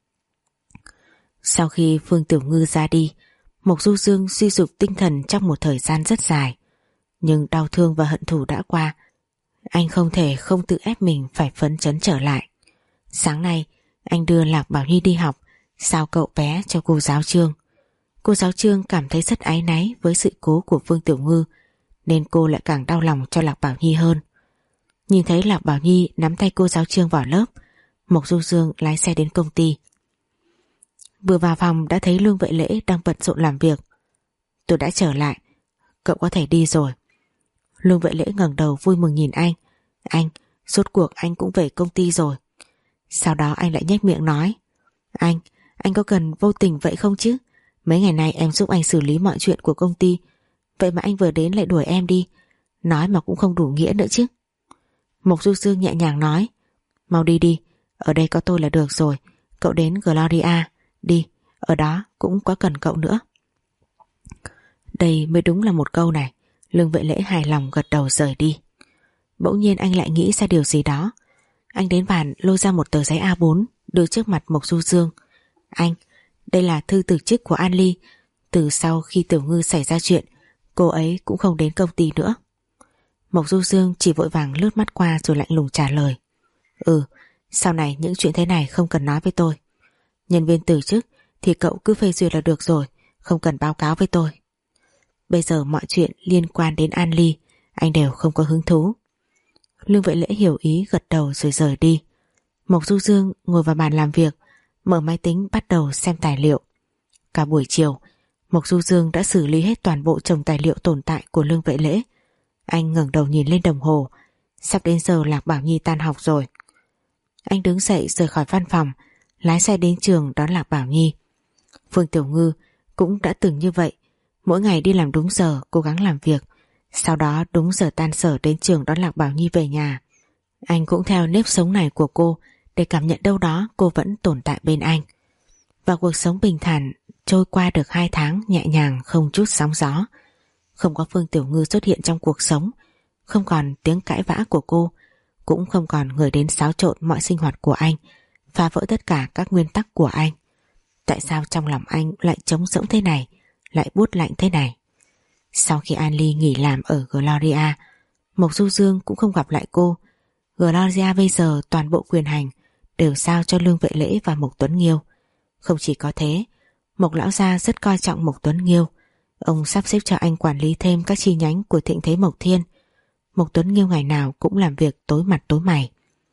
Sau khi Phương Tiểu Ngư ra đi, Mộc Du Dương suy sụp tinh thần trong một thời gian rất dài. Nhưng đau thương và hận thù đã qua, anh không thể không tự ép mình phải phấn chấn trở lại. Sáng nay anh đưa Lạc Bảo Nhi đi học, giao cậu bé cho cô giáo Trương. Cô giáo Trương cảm thấy rất áy náy với sự cố của Phương Tiểu Ngư, nên cô lại càng đau lòng cho Lạc Bảo Nhi hơn. Nhìn thấy Lạc Bảo Nhi nắm tay cô giáo Trương vào lớp, Mộc Du Dương lái xe đến công ty. Vừa vào phòng đã thấy Lương Vệ Lễ đang bận rộn làm việc. Tôi đã trở lại, cậu có thể đi rồi. Lương Vệ Lễ ngẩng đầu vui mừng nhìn anh. Anh, rốt cuộc anh cũng về công ty rồi. Sau đó anh lại nhếch miệng nói, Anh, anh có cần vô tình vậy không chứ? Mấy ngày nay em giúp anh xử lý mọi chuyện của công ty, vậy mà anh vừa đến lại đuổi em đi. Nói mà cũng không đủ nghĩa nữa chứ. Mộc Du Dương nhẹ nhàng nói, mau đi đi, ở đây có tôi là được rồi. Cậu đến Gloria đi, ở đó cũng có cần cậu nữa. Đây mới đúng là một câu này. Lương Vệ Lễ hài lòng gật đầu rời đi. Bỗng nhiên anh lại nghĩ ra điều gì đó. Anh đến bàn lôi ra một tờ giấy A bốn đưa trước mặt Mộc Du Dương. Anh, đây là thư từ chức của An Ly. Từ sau khi Tiểu Ngư xảy ra chuyện, cô ấy cũng không đến công ty nữa. Mộc Du Dương chỉ vội vàng lướt mắt qua rồi lạnh lùng trả lời, Ừ, sau này những chuyện thế này không cần nói với tôi. Nhân viên từ chức thì cậu cứ phê duyệt là được rồi, không cần báo cáo với tôi. Bây giờ mọi chuyện liên quan đến An Ly anh đều không có hứng thú. Lương Vệ Lễ hiểu ý gật đầu rồi rời đi. Mộc Du Dương ngồi vào bàn làm việc, mở máy tính bắt đầu xem tài liệu. Cả buổi chiều Mộc Du Dương đã xử lý hết toàn bộ chồng tài liệu tồn tại của Lương Vệ Lễ. Anh ngẩng đầu nhìn lên đồng hồ, sắp đến giờ Lạc Bảo Nhi tan học rồi. Anh đứng dậy rời khỏi văn phòng, lái xe đến trường đón Lạc Bảo Nhi. Phương Tiểu Ngư cũng đã từng như vậy, mỗi ngày đi làm đúng giờ, cố gắng làm việc, sau đó đúng giờ tan sở đến trường đón Lạc Bảo Nhi về nhà. Anh cũng theo nếp sống này của cô để cảm nhận đâu đó cô vẫn tồn tại bên anh. Và cuộc sống bình thản trôi qua được hai tháng nhẹ nhàng không chút sóng gió. Không có Phương Tiểu Ngư xuất hiện trong cuộc sống, không còn tiếng cãi vã của cô, cũng không còn người đến xáo trộn mọi sinh hoạt của anh, phá vỡ tất cả các nguyên tắc của anh. Tại sao trong lòng anh lại trống rỗng thế này, lại buốt lạnh thế này? Sau khi An Ly nghỉ làm ở Gloria, Mộc Du Dương cũng không gặp lại cô. Gloria bây giờ toàn bộ quyền hành đều giao cho Lương Vệ Lễ và Mộc Tuấn Nghiêu. Không chỉ có thế, Mộc lão gia rất coi trọng Mộc Tuấn Nghiêu. Ông sắp xếp cho anh quản lý thêm các chi nhánh của Thịnh Thế Mộc Thiên. Mộc Tuấn Nghiêu ngày nào cũng làm việc tối mặt tối mày.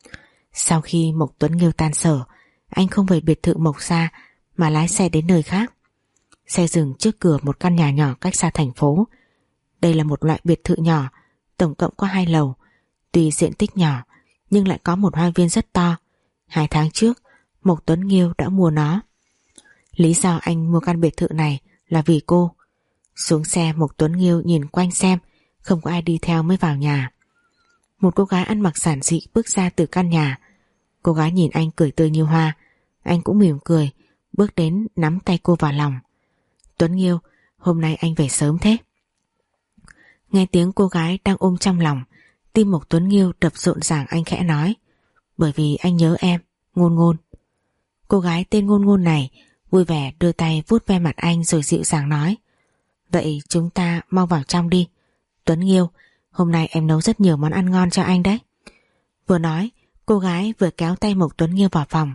Sau khi Mộc Tuấn Nghiêu tan sở, anh không về biệt thự Mộc gia mà lái xe đến nơi khác. Xe dừng trước cửa một căn nhà nhỏ cách xa thành phố. Đây là một loại biệt thự nhỏ, tổng cộng có hai lầu. Tuy diện tích nhỏ nhưng lại có một hoa viên rất to. Hai tháng trước Mộc Tuấn Nghiêu đã mua nó. Lý do anh mua căn biệt thự này là vì cô. Xuống xe Mộc Tuấn Nghiêu nhìn quanh xem không có ai đi theo mới vào nhà. Một cô gái ăn mặc giản dị bước ra từ căn nhà. Cô gái nhìn anh cười tươi như hoa. Anh cũng mỉm cười, bước đến nắm tay cô vào lòng. Tuấn Nghiêu, hôm nay anh về sớm thế. Nghe tiếng cô gái đang ôm trong lòng, tim Mộc Tuấn Nghiêu đập rộn ràng. Anh khẽ nói, bởi vì anh nhớ em, Ngôn Ngôn. Cô gái tên Ngôn Ngôn này vui vẻ đưa tay vuốt ve mặt anh rồi dịu dàng nói, vậy chúng ta mau vào trong đi. Tuấn Nghiêu, hôm nay em nấu rất nhiều món ăn ngon cho anh đấy. Vừa nói, cô gái vừa kéo tay Mộc Tuấn Nghiêu vào phòng.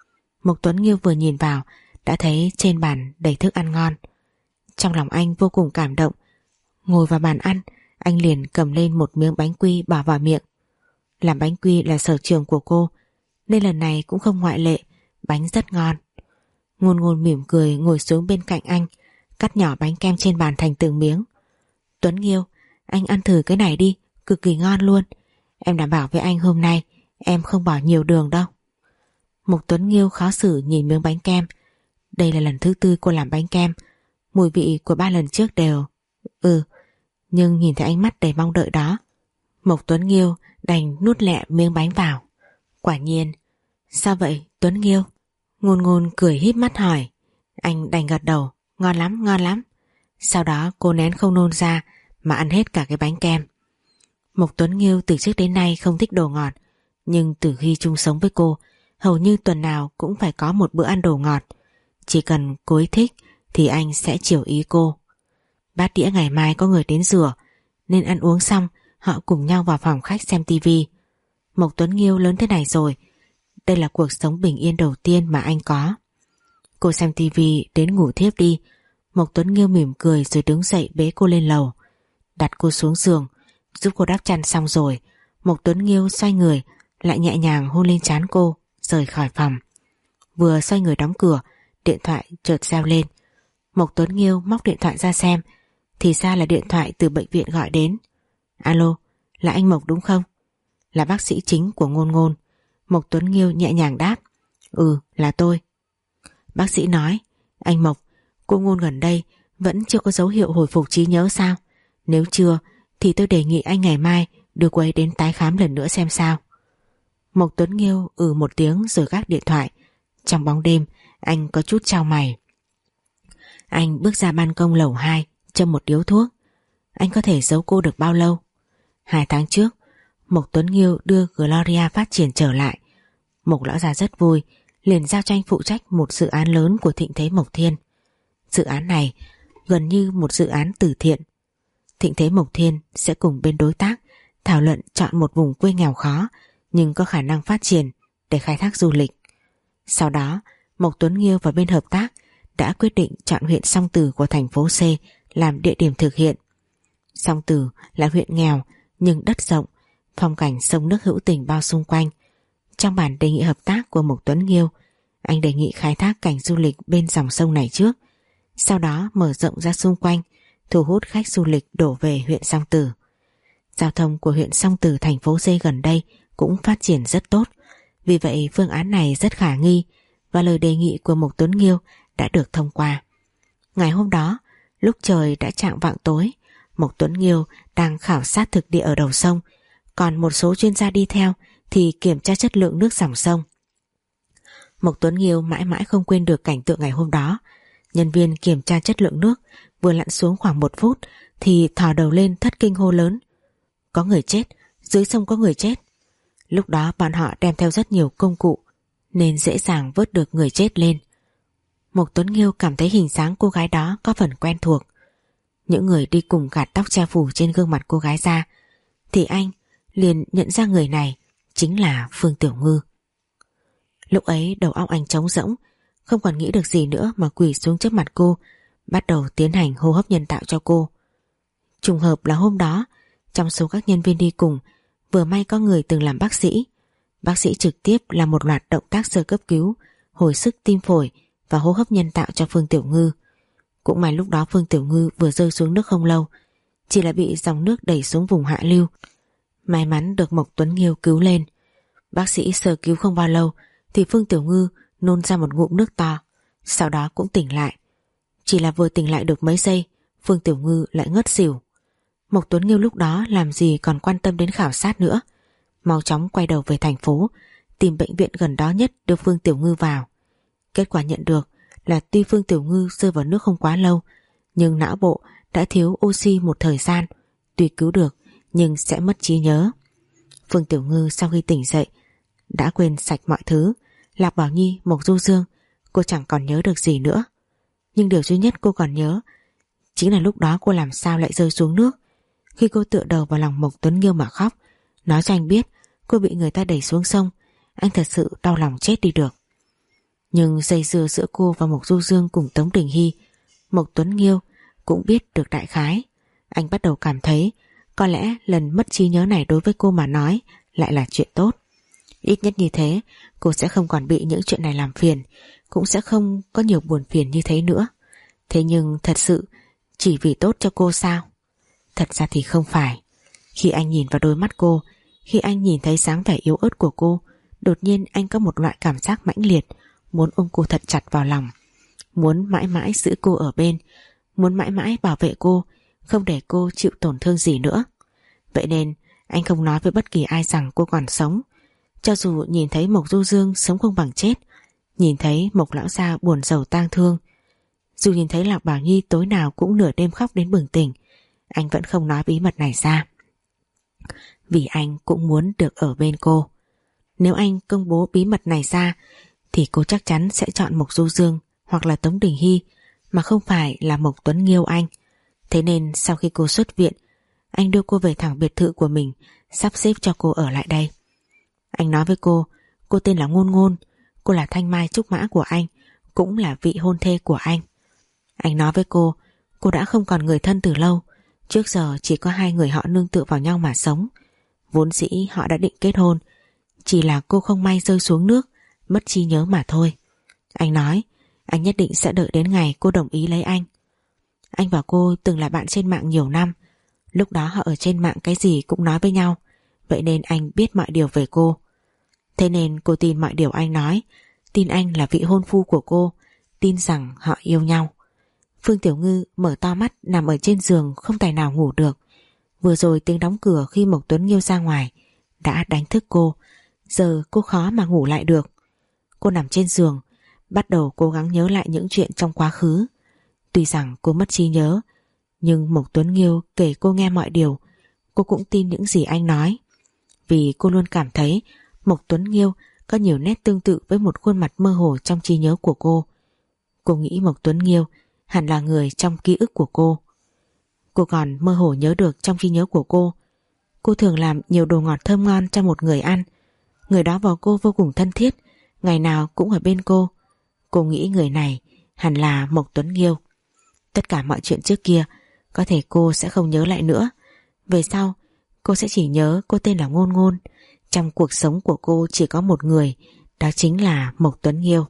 Mộc Tuấn Nghiêu vừa nhìn vào đã thấy trên bàn đầy thức ăn ngon. Trong lòng anh vô cùng cảm động. Ngồi vào bàn ăn, anh liền cầm lên một miếng bánh quy bỏ vào miệng. Làm bánh quy là sở trường của cô, nên lần này cũng không ngoại lệ, bánh rất ngon. Ngôn Ngôn mỉm cười ngồi xuống bên cạnh anh, cắt nhỏ bánh kem trên bàn thành từng miếng. Tuấn Nghiêu, anh ăn thử cái này đi, cực kỳ ngon luôn. Em đảm bảo với anh hôm nay em không bỏ nhiều đường đâu. Mộc Tuấn Nghiêu khó xử nhìn miếng bánh kem. Đây là lần thứ tư cô làm bánh kem, mùi vị của ba lần trước đều Ừ Nhưng nhìn thấy ánh mắt đầy mong đợi đó, Mộc Tuấn Nghiêu đành nuốt lẹ miếng bánh vào. Quả nhiên. Sao vậy Tuấn Nghiêu? Ngôn Ngôn cười híp mắt hỏi. Anh đành gật đầu, ngon lắm, ngon lắm. Sau đó cô nén không nôn ra mà ăn hết cả cái bánh kem. Mộc Tuấn Nghiêu từ trước đến nay không thích đồ ngọt, nhưng từ khi chung sống với cô, hầu như tuần nào cũng phải có một bữa ăn đồ ngọt. Chỉ cần cô ấy thích thì anh sẽ chiều ý cô. Bát đĩa ngày mai có người đến rửa, nên ăn uống xong họ cùng nhau vào phòng khách xem tivi. Mộc Tuấn Nghiêu lớn thế này rồi, đây là cuộc sống bình yên đầu tiên mà anh có. Cô xem tivi đến ngủ thiếp đi. Mộc Tuấn Nghiêu mỉm cười rồi đứng dậy bế cô lên lầu, đặt cô xuống giường, giúp cô đắp chăn. Xong rồi Mộc Tuấn Nghiêu xoay người lại nhẹ nhàng hôn lên trán cô, rời khỏi phòng. Vừa xoay người đóng cửa, điện thoại chợt reo lên. Mộc Tuấn Nghiêu móc điện thoại ra xem, thì ra là điện thoại từ bệnh viện gọi đến. Alo, là anh Mộc đúng không? Là bác sĩ chính của Ngôn Ngôn. Mộc Tuấn Nghiêu nhẹ nhàng đáp. Ừ, là tôi. Bác sĩ nói, anh Mộc, cô Ngôn gần đây vẫn chưa có dấu hiệu hồi phục trí nhớ sao? Nếu chưa thì tôi đề nghị anh ngày mai đưa cô ấy đến tái khám lần nữa xem sao. Mộc Tuấn Nghiêu ừ một tiếng rồi gác điện thoại. Trong bóng đêm anh có chút chau mày. Anh bước ra ban công lầu hai, châm một điếu thuốc. Anh có thể giấu cô được bao lâu? Hai tháng trước Mộc Tuấn Nghiêu đưa Gloria phát triển trở lại. Mộc lão già rất vui, liền giao cho anh phụ trách một dự án lớn của Thịnh Thế Mộc Thiên. Dự án này gần như một dự án từ thiện. Thịnh Thế Mộc Thiên sẽ cùng bên đối tác thảo luận chọn một vùng quê nghèo khó nhưng có khả năng phát triển để khai thác du lịch. Sau đó Mộc Tuấn Nghiêu và bên hợp tác đã quyết định chọn huyện Song Tử của thành phố C làm địa điểm thực hiện. Song Tử là huyện nghèo nhưng đất rộng, phong cảnh sông nước hữu tình bao xung quanh. Trong bản đề nghị hợp tác của Mộc Tuấn Nghiêu, anh đề nghị khai thác cảnh du lịch bên dòng sông này trước, sau đó mở rộng ra xung quanh, thu hút khách du lịch đổ về huyện Song Tử. Giao thông của huyện Song Tử thành phố C gần đây cũng phát triển rất tốt, vì vậy phương án này rất khả nghi và lời đề nghị của Mộc Tuấn Nghiêu đã được thông qua. Ngày hôm đó, lúc trời đã chạng vạng tối, Mộc Tuấn Nghiêu đang khảo sát thực địa ở đầu sông, còn một số chuyên gia đi theo thì kiểm tra chất lượng nước dòng sông. Mộc Tuấn Nghiêu mãi mãi không quên được cảnh tượng ngày hôm đó. Nhân viên kiểm tra chất lượng nước vừa lặn xuống khoảng một phút thì thò đầu lên thất kinh hô lớn. Có người chết, dưới sông có người chết. Lúc đó bọn họ đem theo rất nhiều công cụ nên dễ dàng vớt được người chết lên. Mộc Tuấn Nghiêu cảm thấy hình dáng cô gái đó có phần quen thuộc. Những người đi cùng gạt tóc che phủ trên gương mặt cô gái ra thì anh liền nhận ra người này chính là Phương Tiểu Ngư. Lúc ấy đầu óc anh trống rỗng, không còn nghĩ được gì nữa mà quỳ xuống trước mặt cô, bắt đầu tiến hành hô hấp nhân tạo cho cô. Trùng hợp là hôm đó, trong số các nhân viên đi cùng, vừa may có người từng làm bác sĩ. Bác sĩ trực tiếp làm một loạt động tác sơ cấp cứu, hồi sức tim phổi và hô hấp nhân tạo cho Phương Tiểu Ngư. Cũng may lúc đó Phương Tiểu Ngư vừa rơi xuống nước không lâu, chỉ là bị dòng nước đẩy xuống vùng hạ lưu. May mắn được Mộc Tuấn Nghiêu cứu lên. Bác sĩ sơ cứu không bao lâu thì Phương Tiểu Ngư nôn ra một ngụm nước to, sau đó cũng tỉnh lại. Chỉ là vừa tỉnh lại được mấy giây, Phương Tiểu Ngư lại ngất xỉu. Mộc Tuấn Nghiêu lúc đó làm gì còn quan tâm đến khảo sát nữa, mau chóng quay đầu về thành phố, tìm bệnh viện gần đó nhất đưa Phương Tiểu Ngư vào. Kết quả nhận được là tuy Phương Tiểu Ngư rơi vào nước không quá lâu, nhưng não bộ đã thiếu oxy một thời gian, tuy cứu được nhưng sẽ mất trí nhớ. Phương Tiểu Ngư sau khi tỉnh dậy đã quên sạch mọi thứ, Lạc Bảo Nhi, Mộc Du Dương, cô chẳng còn nhớ được gì nữa. Nhưng điều duy nhất cô còn nhớ chính là lúc đó cô làm sao lại rơi xuống nước. Khi cô tựa đầu vào lòng Mộc Tuấn Nghiêu mà khóc, nói cho anh biết cô bị người ta đẩy xuống sông, anh thật sự đau lòng chết đi được. Nhưng dây dưa giữa cô và Mộc Du Dương cùng Tống Đình Hy, Mộc Tuấn Nghiêu cũng biết được đại khái. Anh bắt đầu cảm thấy có lẽ lần mất trí nhớ này đối với cô mà nói lại là chuyện tốt. Ít nhất như thế cô sẽ không còn bị những chuyện này làm phiền, cũng sẽ không có nhiều buồn phiền như thế nữa. Thế nhưng thật sự chỉ vì tốt cho cô sao? Thật ra thì không phải. Khi anh nhìn vào đôi mắt cô, khi anh nhìn thấy dáng vẻ yếu ớt của cô, đột nhiên anh có một loại cảm giác mãnh liệt, muốn ôm cô thật chặt vào lòng, muốn mãi mãi giữ cô ở bên, muốn mãi mãi bảo vệ cô, không để cô chịu tổn thương gì nữa. Vậy nên anh không nói với bất kỳ ai rằng cô còn sống. Cho dù nhìn thấy Mộc Du Dương sống không bằng chết, nhìn thấy Mộc lão gia buồn rầu tang thương, dù nhìn thấy Lạc Bảo Nhi tối nào cũng nửa đêm khóc đến bừng tỉnh, anh vẫn không nói bí mật này ra. Vì anh cũng muốn được ở bên cô. Nếu anh công bố bí mật này ra thì cô chắc chắn sẽ chọn Mộc Du Dương hoặc là Tống Đình Hy, mà không phải là Mộc Tuấn Nghiêu anh. Thế nên sau khi cô xuất viện, anh đưa cô về thẳng biệt thự của mình, sắp xếp cho cô ở lại đây. Anh nói với cô, cô tên là Ngôn Ngôn, cô là thanh mai trúc mã của anh, cũng là vị hôn thê của anh. Anh nói với cô, cô đã không còn người thân từ lâu, trước giờ chỉ có hai người họ nương tựa vào nhau mà sống. Vốn dĩ họ đã định kết hôn, chỉ là cô không may rơi xuống nước, mất trí nhớ mà thôi. Anh nói, anh nhất định sẽ đợi đến ngày cô đồng ý lấy anh. Anh và cô từng là bạn trên mạng nhiều năm, Lúc đó họ ở trên mạng cái gì cũng nói với nhau, vậy nên anh biết mọi điều về cô. Thế nên cô tin mọi điều anh nói, tin anh là vị hôn phu của cô, tin rằng họ yêu nhau. Phương Tiểu Ngư mở to mắt nằm ở trên giường không tài nào ngủ được. Vừa rồi tiếng đóng cửa khi Mộc Tuấn Nghiêu ra ngoài đã đánh thức cô, giờ cô khó mà ngủ lại được. Cô nằm trên giường, bắt đầu cố gắng nhớ lại những chuyện trong quá khứ. Tuy rằng cô mất trí nhớ, nhưng Mộc Tuấn Nghiêu kể cô nghe mọi điều, cô cũng tin những gì anh nói. Vì cô luôn cảm thấy Mộc Tuấn Nghiêu có nhiều nét tương tự với một khuôn mặt mơ hồ trong trí nhớ của cô. Cô nghĩ Mộc Tuấn Nghiêu hẳn là người trong ký ức của cô. Cô còn mơ hồ nhớ được trong trí nhớ của cô, cô thường làm nhiều đồ ngọt thơm ngon cho một người ăn. Người đó vào cô vô cùng thân thiết, ngày nào cũng ở bên cô. Cô nghĩ người này hẳn là Mộc Tuấn Nghiêu. Tất cả mọi chuyện trước kia có thể cô sẽ không nhớ lại nữa. Về sau cô sẽ chỉ nhớ cô tên là Ngôn Ngôn. Trong cuộc sống của cô chỉ có một người, đó chính là Mộc Tuấn Nghiêu.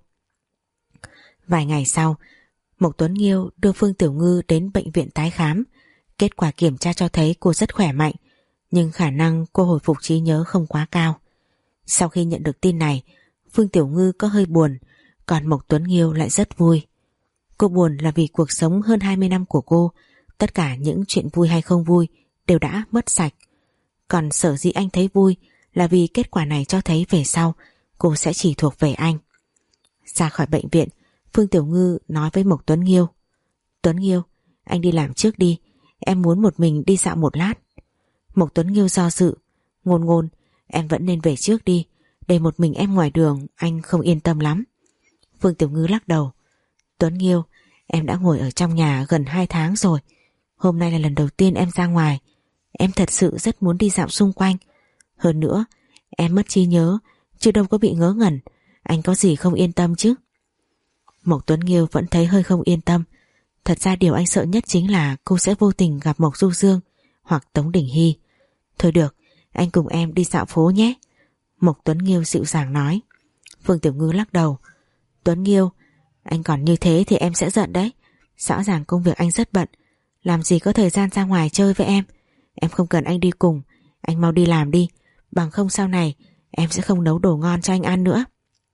Vài ngày sau, Mộc Tuấn Nghiêu đưa Phương Tiểu Ngư đến bệnh viện tái khám. Kết quả kiểm tra cho thấy cô rất khỏe mạnh, nhưng khả năng cô hồi phục trí nhớ không quá cao. Sau khi nhận được tin này, Phương Tiểu Ngư có hơi buồn, còn Mộc Tuấn Nghiêu lại rất vui. Cô buồn là vì cuộc sống hơn hai mươi năm của cô, tất cả những chuyện vui hay không vui đều đã mất sạch. Còn sở dĩ anh thấy vui là vì kết quả này cho thấy về sau cô sẽ chỉ thuộc về anh. Ra khỏi bệnh viện, Phương Tiểu Ngư nói với Mộc Tuấn Nghiêu: Tuấn Nghiêu, anh đi làm trước đi, em muốn một mình đi dạo một lát. Mộc Tuấn Nghiêu do dự: Ngôn Ngôn, em vẫn nên về trước đi, để một mình em ngoài đường anh không yên tâm lắm. Phương Tiểu Ngư lắc đầu: Tuấn Nghiêu, em đã ngồi ở trong nhà gần hai tháng rồi, hôm nay là lần đầu tiên em ra ngoài, em thật sự rất muốn đi dạo xung quanh. Hơn nữa em mất trí nhớ chứ đâu có bị ngớ ngẩn, anh có gì không yên tâm chứ? Mộc Tuấn Nghiêu vẫn thấy hơi không yên tâm. Thật ra điều anh sợ nhất chính là cô sẽ vô tình gặp Mộc Du Dương hoặc Tống Đình Hy. Thôi được, anh cùng em đi dạo phố nhé, Mộc Tuấn Nghiêu dịu dàng nói. Phương Tiểu Ngư lắc đầu: Tuấn Nghiêu, anh còn như thế thì em sẽ giận đấy. Rõ ràng công việc anh rất bận, làm gì có thời gian ra ngoài chơi với em. Em không cần anh đi cùng, anh mau đi làm đi, bằng không sau này em sẽ không nấu đồ ngon cho anh ăn nữa.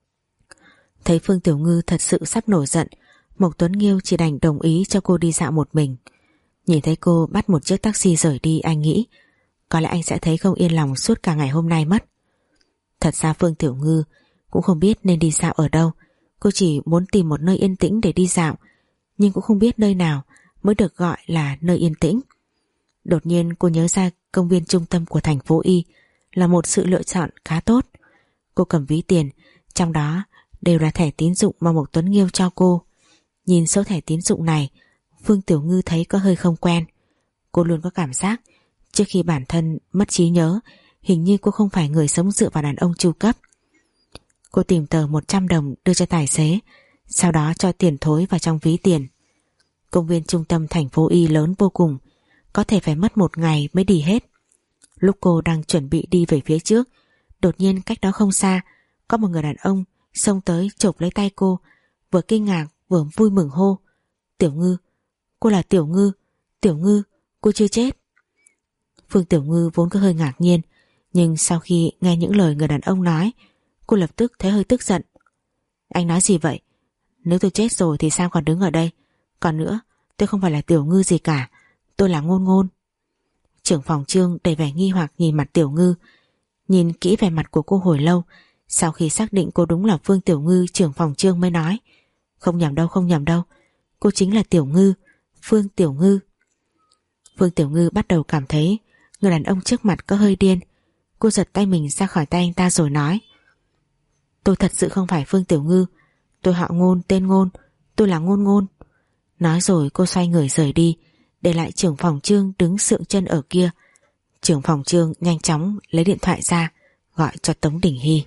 Thấy Phương Tiểu Ngư thật sự sắp nổi giận, Mộc Tuấn Nghiêu chỉ đành đồng ý cho cô đi dạo một mình. Nhìn thấy cô bắt một chiếc taxi rời đi, anh nghĩ có lẽ anh sẽ thấy không yên lòng suốt cả ngày hôm nay mất. Thật ra Phương Tiểu Ngư cũng không biết nên đi dạo ở đâu. Cô chỉ muốn tìm một nơi yên tĩnh để đi dạo, nhưng cũng không biết nơi nào mới được gọi là nơi yên tĩnh. Đột nhiên cô nhớ ra công viên trung tâm của thành phố Y là một sự lựa chọn khá tốt. Cô cầm ví tiền, trong đó đều là thẻ tín dụng mà Mộc Tuấn Nghiêu cho cô. Nhìn số thẻ tín dụng này, Phương Tiểu Ngư thấy có hơi không quen. Cô luôn có cảm giác trước khi bản thân mất trí nhớ, hình như cô không phải người sống dựa vào đàn ông chu cấp. Cô tìm tờ một trăm đồng đưa cho tài xế, sau đó cho tiền thối vào trong ví tiền. Công viên trung tâm thành phố Y lớn vô cùng, có thể phải mất một ngày mới đi hết. Lúc cô đang chuẩn bị đi về phía trước, đột nhiên cách đó không xa có một người đàn ông xông tới chộp lấy tay cô, vừa kinh ngạc vừa vui mừng hô: Tiểu Ngư, cô là Tiểu Ngư, Tiểu Ngư, cô chưa chết. Phương Tiểu Ngư vốn có hơi ngạc nhiên, nhưng sau khi nghe những lời người đàn ông nói, cô lập tức thấy hơi tức giận. Anh nói gì vậy? Nếu tôi chết rồi thì sao còn đứng ở đây? Còn nữa, tôi không phải là Tiểu Ngư gì cả, tôi là Ngôn Ngôn. Trưởng phòng Trương đầy vẻ nghi hoặc nhìn mặt Tiểu Ngư, nhìn kỹ vẻ mặt của cô hồi lâu. Sau khi xác định cô đúng là Phương Tiểu Ngư, trưởng phòng Trương mới nói: Không nhầm đâu, không nhầm đâu, cô chính là Tiểu Ngư, Phương Tiểu Ngư. Phương Tiểu Ngư bắt đầu cảm thấy người đàn ông trước mặt có hơi điên. Cô giật tay mình ra khỏi tay anh ta rồi nói: Tôi thật sự không phải Phương Tiểu Ngư, tôi họ Ngôn, tên Ngôn, tôi là Ngôn Ngôn. Nói rồi cô xoay người rời đi, để lại trưởng phòng Trương đứng sượng chân ở kia. Trưởng phòng Trương nhanh chóng lấy điện thoại ra, gọi cho Tống Đình Hy.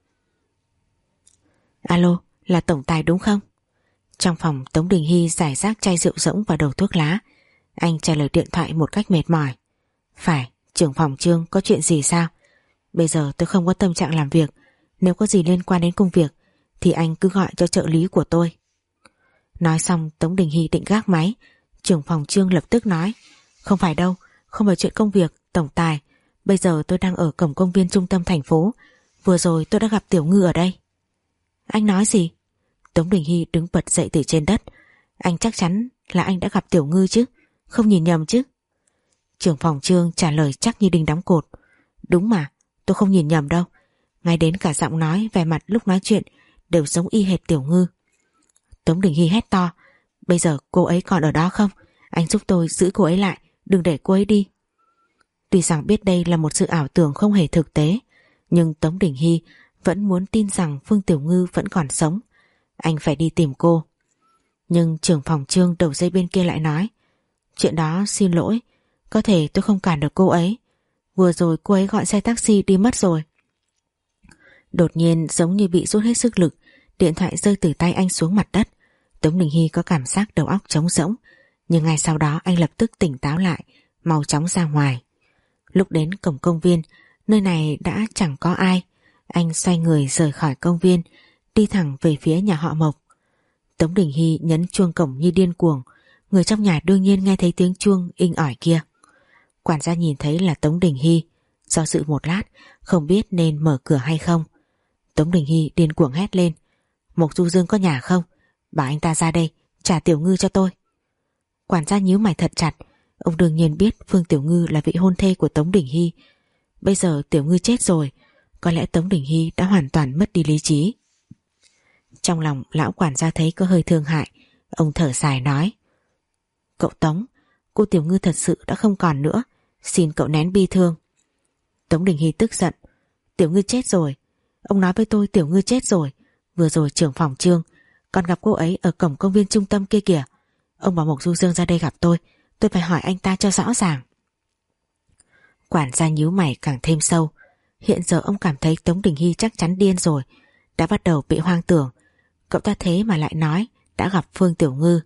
Alo, là tổng tài đúng không? Trong phòng, Tống Đình Hy rải rác chai rượu rỗng và đầu thuốc lá. Anh trả lời điện thoại một cách mệt mỏi. Phải, trưởng phòng Trương, có chuyện gì sao? Bây giờ tôi không có tâm trạng làm việc, nếu có gì liên quan đến công việc thì anh cứ gọi cho trợ lý của tôi. Nói xong Tống Đình Hy định gác máy. Trưởng phòng Trương lập tức nói: Không phải đâu, Không phải chuyện công việc, tổng tài. Bây giờ tôi đang ở cổng công viên trung tâm thành phố. Vừa rồi tôi đã gặp Tiểu Ngư ở đây. Anh nói gì? Tống Đình Hy đứng bật dậy từ trên đất. Anh chắc chắn là anh đã gặp Tiểu Ngư chứ? Không nhìn nhầm chứ? Trưởng phòng Trương trả lời chắc như đinh đóng cột. Đúng mà, tôi không nhìn nhầm đâu. Ngay đến cả giọng nói, vẻ mặt lúc nói chuyện đều giống y hệt Tiểu Ngư. Tống Đình Hy hét to. Bây giờ cô ấy còn ở đó không? Anh giúp tôi giữ cô ấy lại, đừng để cô ấy đi. Tuy rằng biết đây là một sự ảo tưởng không hề thực tế, nhưng Tống Đình Hy vẫn muốn tin rằng Phương Tiểu Ngư vẫn còn sống. Anh phải đi tìm cô. Nhưng trưởng phòng Trương đầu dây bên kia lại nói, chuyện đó xin lỗi, có thể tôi không cản được cô ấy. Vừa rồi cô ấy gọi xe taxi đi mất rồi. Đột nhiên giống như bị rút hết sức lực, điện thoại rơi từ tay anh xuống mặt đất. Tống Đình Hy có cảm giác đầu óc trống rỗng, nhưng ngay sau đó anh lập tức tỉnh táo lại, mau chóng ra ngoài. Lúc đến cổng công viên, nơi này đã chẳng có ai. Anh xoay người rời khỏi công viên, đi thẳng về phía nhà họ Mộc. Tống Đình Hy nhấn chuông cổng như điên cuồng. Người trong nhà đương nhiên nghe thấy tiếng chuông inh ỏi kia. Quản gia nhìn thấy là Tống Đình Hy, do dự một lát, không biết nên mở cửa hay không. Tống Đình Hy điên cuồng hét lên, Mộc Du Dương có nhà không? Bảo anh ta ra đây, trả Tiểu Ngư cho tôi. Quản gia nhíu mày thật chặt. Ông đương nhiên biết Phương Tiểu Ngư là vị hôn thê của Tống Đình Hy. Bây giờ Tiểu Ngư chết rồi, có lẽ Tống Đình Hy đã hoàn toàn mất đi lý trí. Trong lòng lão quản gia thấy có hơi thương hại. Ông thở dài nói, cậu Tống, cô Tiểu Ngư thật sự đã không còn nữa, xin cậu nén bi thương. Tống Đình Hy tức giận, Tiểu Ngư chết rồi. Ông nói với tôi Tiểu Ngư chết rồi. Vừa rồi trưởng phòng Trương còn gặp cô ấy ở cổng công viên trung tâm kia kìa. Ông bảo Mộc Du Dương ra đây gặp tôi, tôi phải hỏi anh ta cho rõ ràng. Quản gia nhíu mày càng thêm sâu. Hiện giờ ông cảm thấy Tống Đình Hy chắc chắn điên rồi, đã bắt đầu bị hoang tưởng. Cậu ta thế mà lại nói đã gặp Phương Tiểu Ngư.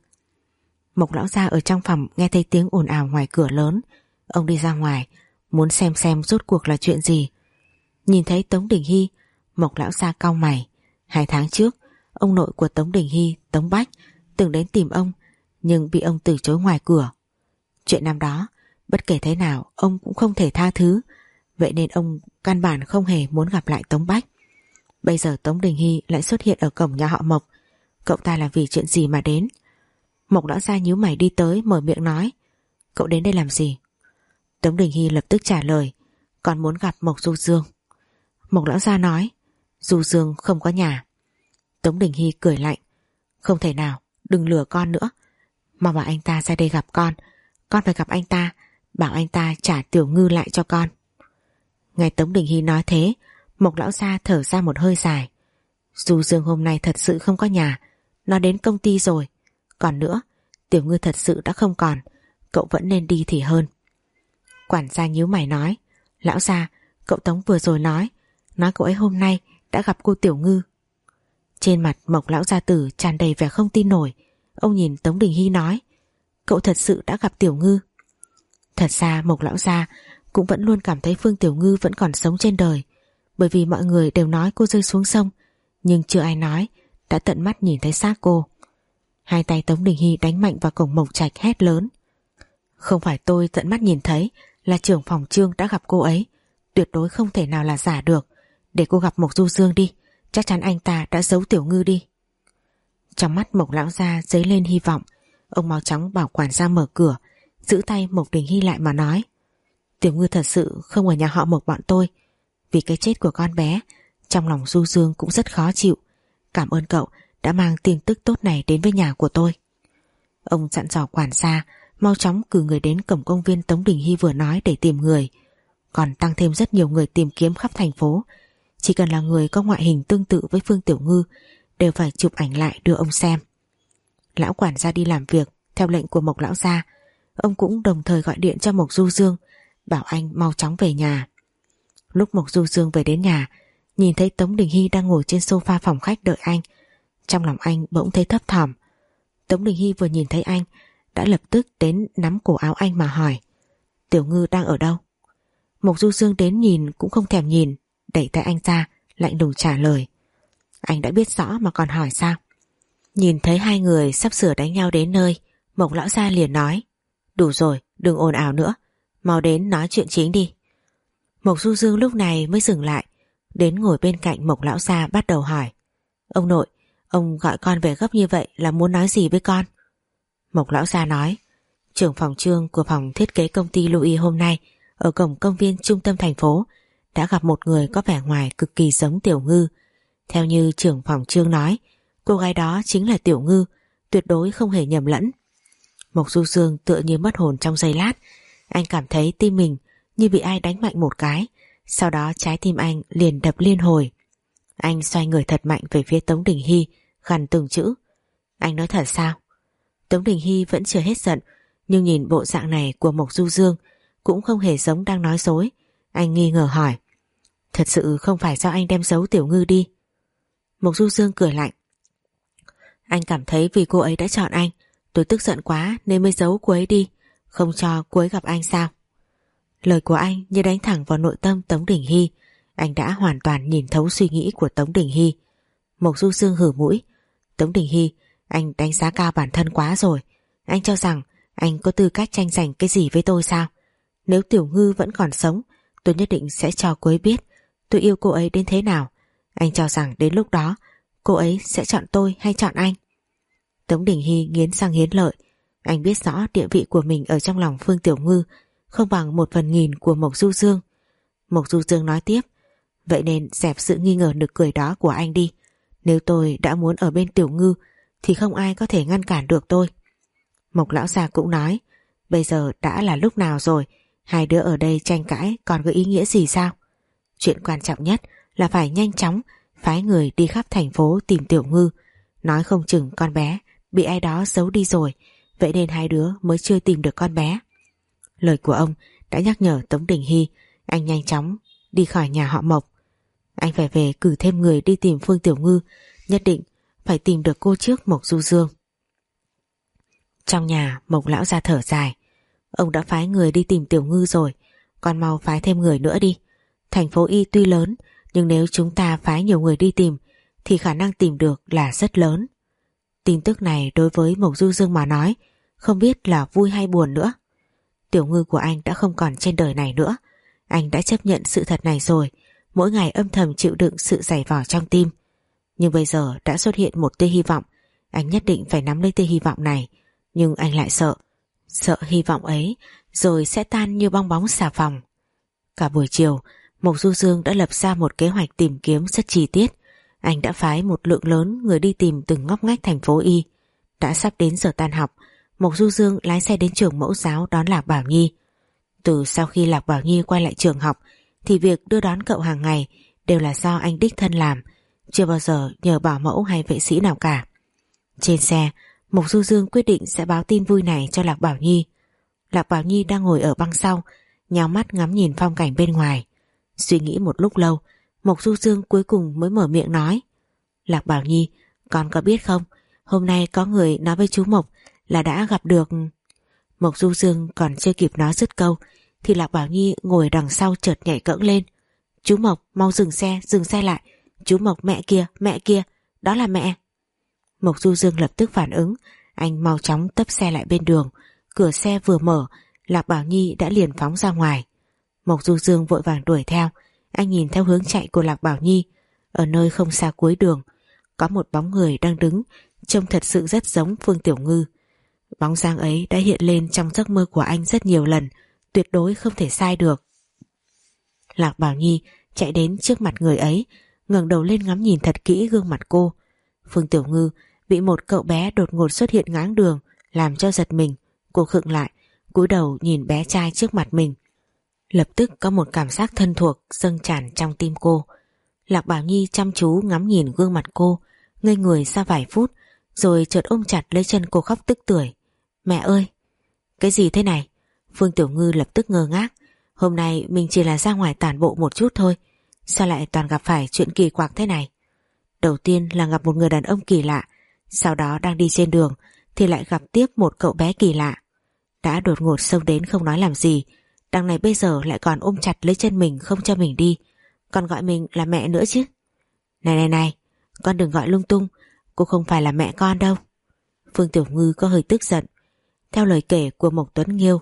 Mộc lão gia ở trong phòng nghe thấy tiếng ồn ào ngoài cửa lớn. Ông đi ra ngoài muốn xem xem rốt cuộc là chuyện gì. Nhìn thấy Tống Đình Hy, Mộc lão gia cau mày. Hai tháng trước, ông nội của Tống Đình Hy, Tống Bách, từng đến tìm ông, nhưng bị ông từ chối ngoài cửa. Chuyện năm đó, bất kể thế nào ông cũng không thể tha thứ, vậy nên ông căn bản không hề muốn gặp lại Tống Bách. Bây giờ Tống Đình Hy lại xuất hiện ở cổng nhà họ Mộc, cậu ta là vì chuyện gì mà đến? Mộc lão gia nhíu mày đi tới mở miệng nói, cậu đến đây làm gì? Tống Đình Hy lập tức trả lời, còn muốn gặp Mộc Du Dương. Mộc lão gia nói, Du Dương không có nhà. Tống Đình Hy cười lạnh, không thể nào, đừng lừa con nữa. Mau bảo anh ta ra đây gặp con, con phải gặp anh ta, bảo anh ta trả Tiểu Ngư lại cho con. Nghe Tống Đình Hy nói thế, Mộc lão gia thở ra một hơi dài. Du Dương hôm nay thật sự không có nhà, nó đến công ty rồi. Còn nữa, Tiểu Ngư thật sự đã không còn, cậu vẫn nên đi thì hơn. Quản gia nhíu mày nói, lão gia, cậu Tống vừa rồi nói, nói cậu ấy hôm nay đã gặp cô Tiểu Ngư. Trên mặt Mộc lão gia tử tràn đầy vẻ không tin nổi. Ông nhìn Tống Đình Hy nói, cậu thật sự đã gặp Tiểu Ngư? Thật ra Mộc lão gia cũng vẫn luôn cảm thấy Phương Tiểu Ngư vẫn còn sống trên đời, bởi vì mọi người đều nói cô rơi xuống sông, nhưng chưa ai nói đã tận mắt nhìn thấy xác cô. Hai tay Tống Đình Hy đánh mạnh vào cổng Mộc Trạch hét lớn, không phải tôi tận mắt nhìn thấy, là trưởng phòng Trương đã gặp cô ấy, tuyệt đối không thể nào là giả được. Để cô gặp Mộc Du Dương đi, chắc chắn anh ta đã giấu Tiểu Ngư đi. Trong mắt Mộc lão gia dấy lên hy vọng. Ông mau chóng bảo quản gia mở cửa, giữ tay Mộc Đình Hy lại mà nói, Tiểu Ngư thật sự không ở nhà họ Mộc bọn tôi. Vì cái chết của con bé, trong lòng Du Dương cũng rất khó chịu. Cảm ơn cậu đã mang tin tức tốt này đến với nhà của tôi. Ông dặn dò quản gia mau chóng cử người đến cổng công viên Tống Đình Hy vừa nói để tìm người, còn tăng thêm rất nhiều người tìm kiếm khắp thành phố. Chỉ cần là người có ngoại hình tương tự với Phương Tiểu Ngư đều phải chụp ảnh lại đưa ông xem. Lão quản gia đi làm việc theo lệnh của Mộc lão gia. Ông cũng đồng thời gọi điện cho Mộc Du Dương, bảo anh mau chóng về nhà. Lúc Mộc Du Dương về đến nhà, nhìn thấy Tống Đình Hy đang ngồi trên sofa phòng khách đợi anh, trong lòng anh bỗng thấy thấp thỏm. Tống Đình Hy vừa nhìn thấy anh đã lập tức đến nắm cổ áo anh mà hỏi, Tiểu Ngư đang ở đâu? Mộc Du Dương đến nhìn cũng không thèm nhìn, đẩy tay anh ra, lạnh lùng trả lời, anh đã biết rõ mà còn hỏi sao? Nhìn thấy hai người sắp sửa đánh nhau đến nơi, Mộc lão gia liền nói, đủ rồi, đừng ồn ào nữa, Mau đến nói chuyện chính đi. Mộc Du Dương lúc này mới dừng lại, đến ngồi bên cạnh Mộc lão gia bắt đầu hỏi. Ông nội, ông gọi con về gấp như vậy là muốn nói gì với con? Mộc lão gia nói, trưởng phòng Trương của phòng thiết kế công ty Louis hôm nay ở cổng công viên trung tâm thành phố đã gặp một người có vẻ ngoài cực kỳ giống Tiểu Ngư. Theo như trưởng phòng Trương nói, cô gái đó chính là Tiểu Ngư, tuyệt đối không hề nhầm lẫn. Mộc Du Dương tựa như mất hồn trong giây lát. Anh cảm thấy tim mình như bị ai đánh mạnh một cái, sau đó trái tim anh liền đập liên hồi. Anh xoay người thật mạnh về phía Tống Đình Hy, gằn từng chữ. Anh nói thật sao? Tống Đình Hy vẫn chưa hết giận, nhưng nhìn bộ dạng này của Mộc Du Dương cũng không hề giống đang nói dối. Anh nghi ngờ hỏi, thật sự không phải do anh đem giấu Tiểu Ngư đi? Mộc Du Dương cười lạnh, anh cảm thấy vì cô ấy đã chọn anh, tôi tức giận quá nên mới giấu cô ấy đi, không cho cô ấy gặp anh sao? Lời của anh như đánh thẳng vào nội tâm Tống Đình Hy. Anh đã hoàn toàn nhìn thấu suy nghĩ của Tống Đình Hy. Mộc Du Dương hử mũi, Tống Đình Hy, anh đánh giá cao bản thân quá rồi. Anh cho rằng anh có tư cách tranh giành cái gì với tôi sao? Nếu Tiểu Ngư vẫn còn sống, tôi nhất định sẽ cho cô ấy biết tôi yêu cô ấy đến thế nào. Anh cho rằng đến lúc đó cô ấy sẽ chọn tôi hay chọn anh? Tống Đình Hy nghiến răng nghiến lợi. Anh biết rõ địa vị của mình ở trong lòng Phương Tiểu Ngư không bằng một phần nghìn của Mộc Du Dương. Mộc Du Dương nói tiếp, vậy nên dẹp sự nghi ngờ nực cười đó của anh đi. Nếu tôi đã muốn ở bên Tiểu Ngư thì không ai có thể ngăn cản được tôi. Mộc lão già cũng nói, bây giờ đã là lúc nào rồi, hai đứa ở đây tranh cãi còn có ý nghĩa gì sao? Chuyện quan trọng nhất là phải nhanh chóng phái người đi khắp thành phố tìm Tiểu Ngư. Nói không chừng con bé bị ai đó giấu đi rồi, vậy nên hai đứa mới chưa tìm được con bé. Lời của ông đã nhắc nhở Tống Đình Hy. Anh nhanh chóng đi khỏi nhà họ Mộc. Anh phải về cử thêm người đi tìm Phương Tiểu Ngư, nhất định phải tìm được cô trước Mộc Du Dương. Trong nhà, Mộc lão ra thở dài. Ông đã phái người đi tìm Tiểu Ngư rồi, còn mau phái thêm người nữa đi. Thành phố Y tuy lớn, nhưng nếu chúng ta phái nhiều người đi tìm thì khả năng tìm được là rất lớn. Tin tức này đối với Mộc Du Dương mà nói không biết là vui hay buồn nữa. Tiểu Ngư của anh đã không còn trên đời này nữa. Anh đã chấp nhận sự thật này rồi, mỗi ngày âm thầm chịu đựng sự giày vò trong tim. Nhưng bây giờ đã xuất hiện một tia hy vọng. Anh nhất định phải nắm lấy tia hy vọng này. Nhưng anh lại sợ, sợ hy vọng ấy rồi sẽ tan như bong bóng xà phòng. Cả buổi chiều, Mộc Du Dương đã lập ra một kế hoạch tìm kiếm rất chi tiết. Anh đã phái một lượng lớn người đi tìm từng ngóc ngách thành phố Y. Đã sắp đến giờ tan học, Mộc Du Dương lái xe đến trường mẫu giáo đón Lạc Bảo Nhi. Từ sau khi Lạc Bảo Nhi quay lại trường học thì việc đưa đón cậu hàng ngày đều là do anh đích thân làm, chưa bao giờ nhờ bảo mẫu hay vệ sĩ nào cả. Trên xe, Mộc Du Dương quyết định sẽ báo tin vui này cho Lạc Bảo Nhi. Lạc Bảo Nhi đang ngồi ở băng sau, nhắm mắt ngắm nhìn phong cảnh bên ngoài. Suy nghĩ một lúc lâu, Mộc Du Dương cuối cùng mới mở miệng nói, Lạc Bảo Nhi, con có biết không, hôm nay có người nói với chú Mộc là đã gặp được... Mộc Du Dương còn chưa kịp nói dứt câu thì Lạc Bảo Nhi ngồi đằng sau chợt nhảy cẫng lên. Chú Mộc, mau dừng xe, dừng xe lại. Chú Mộc, mẹ kia, mẹ kia, đó là mẹ. Mộc Du Dương lập tức phản ứng. Anh mau chóng tấp xe lại bên đường. Cửa xe vừa mở, Lạc Bảo Nhi đã liền phóng ra ngoài. Mộc Du Dương vội vàng đuổi theo. Anh nhìn theo hướng chạy của Lạc Bảo Nhi. Ở nơi không xa cuối đường có một bóng người đang đứng, trông thật sự rất giống Phương Tiểu Ngư. Bóng dáng ấy đã hiện lên trong giấc mơ của anh rất nhiều lần, tuyệt đối không thể sai được. Lạc Bảo Nhi chạy đến trước mặt người ấy, ngẩng đầu lên ngắm nhìn thật kỹ gương mặt cô. Phương Tiểu Ngư bị một cậu bé đột ngột xuất hiện ngáng đường làm cho giật mình. Cô khựng lại, cúi đầu nhìn bé trai trước mặt mình. Lập tức có một cảm giác thân thuộc dâng tràn trong tim cô. Lạc Bảo Nhi chăm chú ngắm nhìn gương mặt cô, ngây người ra vài phút, rồi chợt ôm chặt lấy chân cô khóc tức tưởi. Mẹ ơi! Cái gì thế này? Phương Tiểu Ngư lập tức ngơ ngác. Hôm nay mình chỉ là ra ngoài tản bộ một chút thôi, sao lại toàn gặp phải chuyện kỳ quặc thế này? Đầu tiên là gặp một người đàn ông kỳ lạ, sau đó đang đi trên đường thì lại gặp tiếp một cậu bé kỳ lạ. Đã đột ngột xông đến không nói làm gì, đằng này bây giờ lại còn ôm chặt lấy chân mình không cho mình đi, còn gọi mình là mẹ nữa chứ. Này này này, con đừng gọi lung tung, cô không phải là mẹ con đâu. Phương Tiểu Ngư có hơi tức giận. Theo lời kể của Mộc Tuấn Nghiêu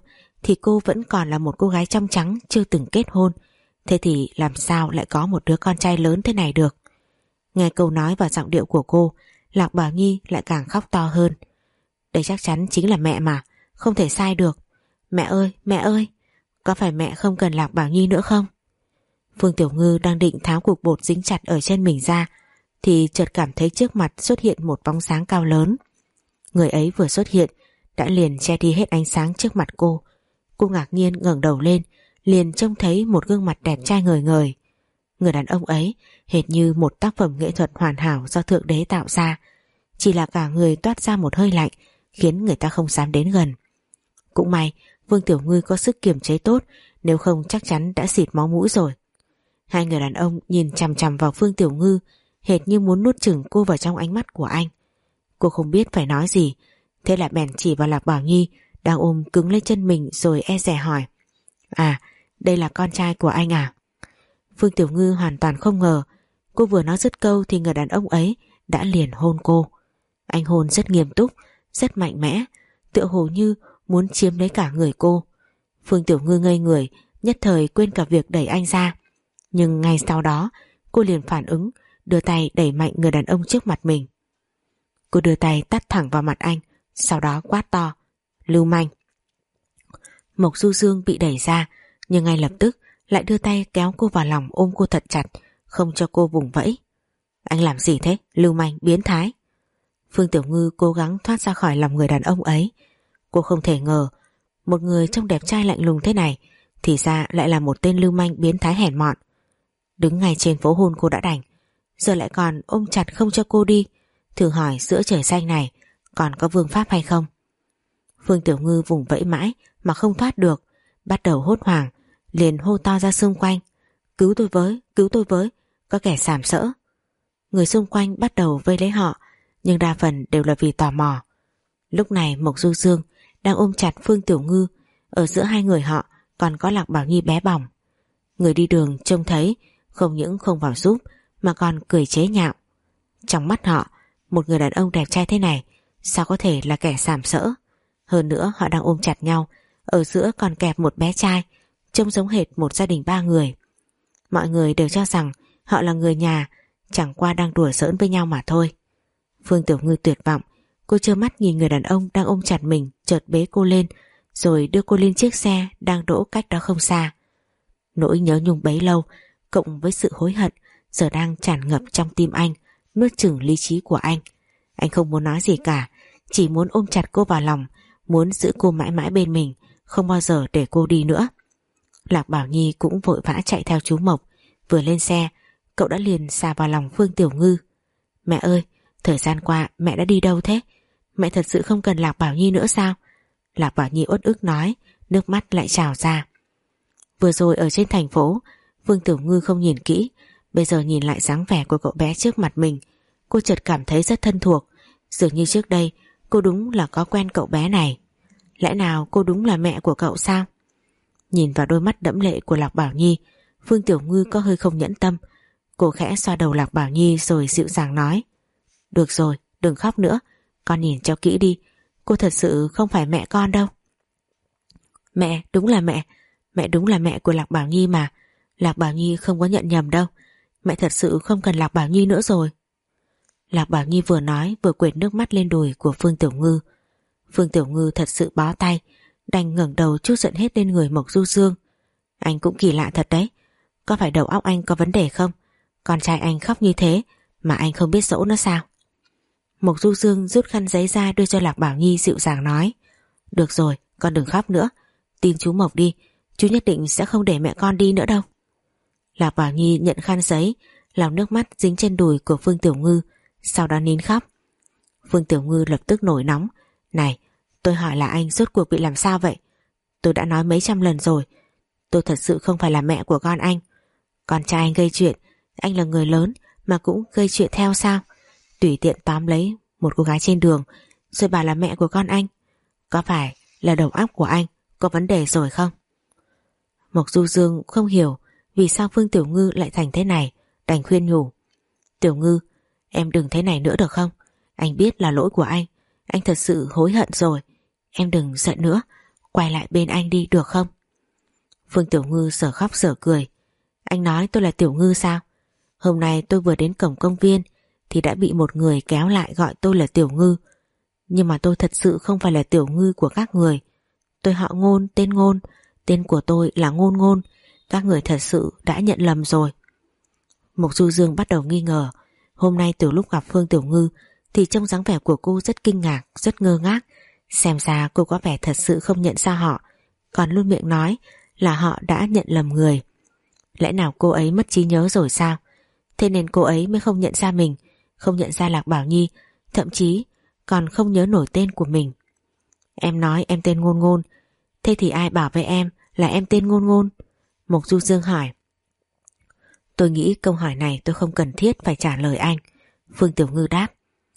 thì cô vẫn còn là một cô gái trong trắng chưa từng kết hôn. Thế thì làm sao lại có một đứa con trai lớn thế này được? Nghe câu nói và giọng điệu của cô, Lạc Bảo Nhi lại càng khóc to hơn. Đây chắc chắn chính là mẹ mà, không thể sai được. Mẹ ơi, mẹ ơi, có phải mẹ không cần Lạc Bảo Nhi nữa không? Phương Tiểu Ngư đang định tháo cục bột dính chặt ở trên mình ra thì chợt cảm thấy trước mặt xuất hiện một bóng sáng cao lớn. Người ấy vừa xuất hiện đã liền che đi hết ánh sáng trước mặt cô. Cô ngạc nhiên ngẩng đầu lên, liền trông thấy một gương mặt đẹp trai ngời ngời. Người đàn ông ấy hệt như một tác phẩm nghệ thuật hoàn hảo do Thượng Đế tạo ra, chỉ là cả người toát ra một hơi lạnh khiến người ta không dám đến gần. Cũng may Vương Tiểu Ngư có sức kiềm chế tốt, nếu không chắc chắn đã xịt máu mũi rồi. Hai người đàn ông nhìn chằm chằm vào Phương Tiểu Ngư, hệt như muốn nuốt chửng cô vào trong ánh mắt của anh. Cô không biết phải nói gì, thế là bèn chỉ vào Lạc Bảo Nhi đang ôm cứng lấy chân mình rồi e dè hỏi: À, đây là con trai của anh à? Phương Tiểu Ngư hoàn toàn không ngờ, cô vừa nói dứt câu thì người đàn ông ấy đã liền hôn cô. Anh hôn rất nghiêm túc, rất mạnh mẽ, tựa hồ như muốn chiếm lấy cả người cô. Phương Tiểu Ngư ngây người, nhất thời quên cả việc đẩy anh ra. Nhưng ngay sau đó cô liền phản ứng, đưa tay đẩy mạnh người đàn ông trước mặt mình. Cô đưa tay tát thẳng vào mặt anh, sau đó quát to: Lưu manh! Mộc Du Dương bị đẩy ra, nhưng ngay lập tức lại đưa tay kéo cô vào lòng, ôm cô thật chặt, không cho cô vùng vẫy. Anh làm gì thế, lưu manh, biến thái! Phương Tiểu Ngư cố gắng thoát ra khỏi lòng người đàn ông ấy. Cô không thể ngờ một người trông đẹp trai lạnh lùng thế này thì ra lại là một tên lưu manh biến thái hèn mọn. Đứng ngay trên phố hôn cô đã đành, giờ lại còn ôm chặt không cho cô đi. Thử hỏi giữa trời xanh này còn có vương pháp hay không? Phương Tiểu Ngư vùng vẫy mãi mà không thoát được, bắt đầu hốt hoảng, liền hô to ra xung quanh: Cứu tôi với, cứu tôi với, có kẻ sàm sỡ! Người xung quanh bắt đầu vây lấy họ, nhưng đa phần đều là vì tò mò. Lúc này Mộc Du Dương đang ôm chặt Phương Tiểu Ngư, ở giữa hai người họ còn có Lạc Bảo Nhi bé bỏng. Người đi đường trông thấy không những không vào giúp mà còn cười chế nhạo. Trong mắt họ, một người đàn ông đẹp trai thế này sao có thể là kẻ sàm sỡ? Hơn nữa họ đang ôm chặt nhau, ở giữa còn kẹp một bé trai, trông giống hệt một gia đình ba người. Mọi người đều cho rằng họ là người nhà, chẳng qua đang đùa giỡn với nhau mà thôi. Phương Tiểu Ngư tuyệt vọng, cô trơ mắt nhìn người đàn ông đang ôm chặt mình chợt bế cô lên, rồi đưa cô lên chiếc xe đang đỗ cách đó không xa. Nỗi nhớ nhung bấy lâu cộng với sự hối hận giờ đang tràn ngập trong tim anh, nuốt chửng lý trí của anh. Anh không muốn nói gì cả, chỉ muốn ôm chặt cô vào lòng, muốn giữ cô mãi mãi bên mình, không bao giờ để cô đi nữa. Lạc Bảo Nhi cũng vội vã chạy theo chú Mộc. Vừa lên xe, cậu đã liền xà vào lòng Phương Tiểu Ngư. Mẹ ơi, thời gian qua mẹ đã đi đâu thế? Mẹ thật sự không cần Lạc Bảo Nhi nữa sao? Lạc Bảo Nhi uất ức nói, nước mắt lại trào ra. Vừa rồi ở trên thành phố, Phương Tiểu Ngư không nhìn kỹ, bây giờ nhìn lại dáng vẻ của cậu bé trước mặt mình, cô chợt cảm thấy rất thân thuộc. Dường như trước đây cô đúng là có quen cậu bé này. Lẽ nào cô đúng là mẹ của cậu sao? Nhìn vào đôi mắt đẫm lệ của Lạc Bảo Nhi, Phương Tiểu Ngư có hơi không nhẫn tâm. Cô khẽ xoa đầu Lạc Bảo Nhi rồi dịu dàng nói: Được rồi, đừng khóc nữa, con nhìn cho kỹ đi, cô thật sự không phải mẹ con đâu. Mẹ, đúng là mẹ, mẹ đúng là mẹ của Lạc Bảo Nhi mà. Lạc Bảo Nhi không có nhận nhầm đâu, mẹ thật sự không cần Lạc Bảo Nhi nữa rồi. Lạc Bảo Nhi vừa nói vừa quệt nước mắt lên đùi của Phương Tiểu Ngư. Phương Tiểu Ngư thật sự bó tay, đành ngẩng đầu trút giận hết lên người Mộc Du Dương. Anh cũng kỳ lạ thật đấy, có phải đầu óc anh có vấn đề không? Con trai anh khóc như thế mà anh không biết dỗ nó sao? Mộc Du Dương rút khăn giấy ra đưa cho Lạc Bảo Nhi, dịu dàng nói: Được rồi, con đừng khóc nữa, tin chú Mộc đi, chú nhất định sẽ không để mẹ con đi nữa đâu. Lạc Bảo Nhi nhận khăn giấy, lau nước mắt dính trên đùi của Phương Tiểu Ngư, sau đó nín khóc. Phương Tiểu Ngư lập tức nổi nóng: Này, tôi hỏi là anh rốt cuộc bị làm sao vậy? Tôi đã nói mấy trăm lần rồi, tôi thật sự không phải là mẹ của con anh. Con trai anh gây chuyện, anh là người lớn mà cũng gây chuyện theo sao? Tùy tiện tóm lấy một cô gái trên đường rồi bảo là mẹ của con anh, có phải là đầu óc của anh có vấn đề rồi không? Mộc Du Dương không hiểu vì sao Phương Tiểu Ngư lại thành thế này, đành khuyên nhủ: Tiểu Ngư, em đừng thế này nữa được không? Anh biết là lỗi của anh, anh thật sự hối hận rồi, em đừng giận nữa, quay lại bên anh đi được không? Phương Tiểu Ngư sở khóc sở cười. Anh nói tôi là Tiểu Ngư sao? Hôm nay tôi vừa đến cổng công viên thì đã bị một người kéo lại gọi tôi là Tiểu Ngư. Nhưng mà tôi thật sự không phải là Tiểu Ngư của các người. Tôi họ Ngôn, tên Ngôn. Tên của tôi là Ngôn Ngôn. Các người thật sự đã nhận lầm rồi. Mộc Du Dương bắt đầu nghi ngờ. Hôm nay từ lúc gặp Phương Tiểu Ngư thì trông dáng vẻ của cô rất kinh ngạc, rất ngơ ngác. Xem ra cô có vẻ thật sự không nhận ra họ, còn luôn miệng nói là họ đã nhận lầm người. Lẽ nào cô ấy mất trí nhớ rồi sao? Thế nên cô ấy mới không nhận ra mình, không nhận ra Lạc Bảo Nhi, thậm chí còn không nhớ nổi tên của mình. Em nói em tên Ngôn Ngôn, thế thì ai bảo với em là em tên Ngôn Ngôn? Mộc Du Dương hỏi. Tôi nghĩ câu hỏi này tôi không cần thiết phải trả lời anh, Phương Tiểu Ngư đáp.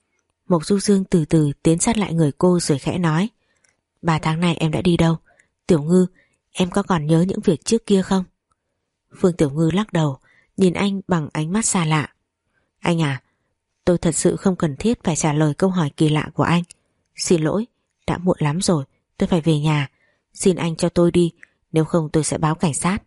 Mộc Du Dương từ từ tiến sát lại người cô rồi khẽ nói. Ba tháng này em đã đi đâu? Tiểu Ngư, em có còn nhớ những việc trước kia không? Phương Tiểu Ngư lắc đầu, nhìn anh bằng ánh mắt xa lạ. Anh à, tôi thật sự không cần thiết phải trả lời câu hỏi kỳ lạ của anh. Xin lỗi, đã muộn lắm rồi, tôi phải về nhà. Xin anh cho tôi đi, nếu không tôi sẽ báo cảnh sát.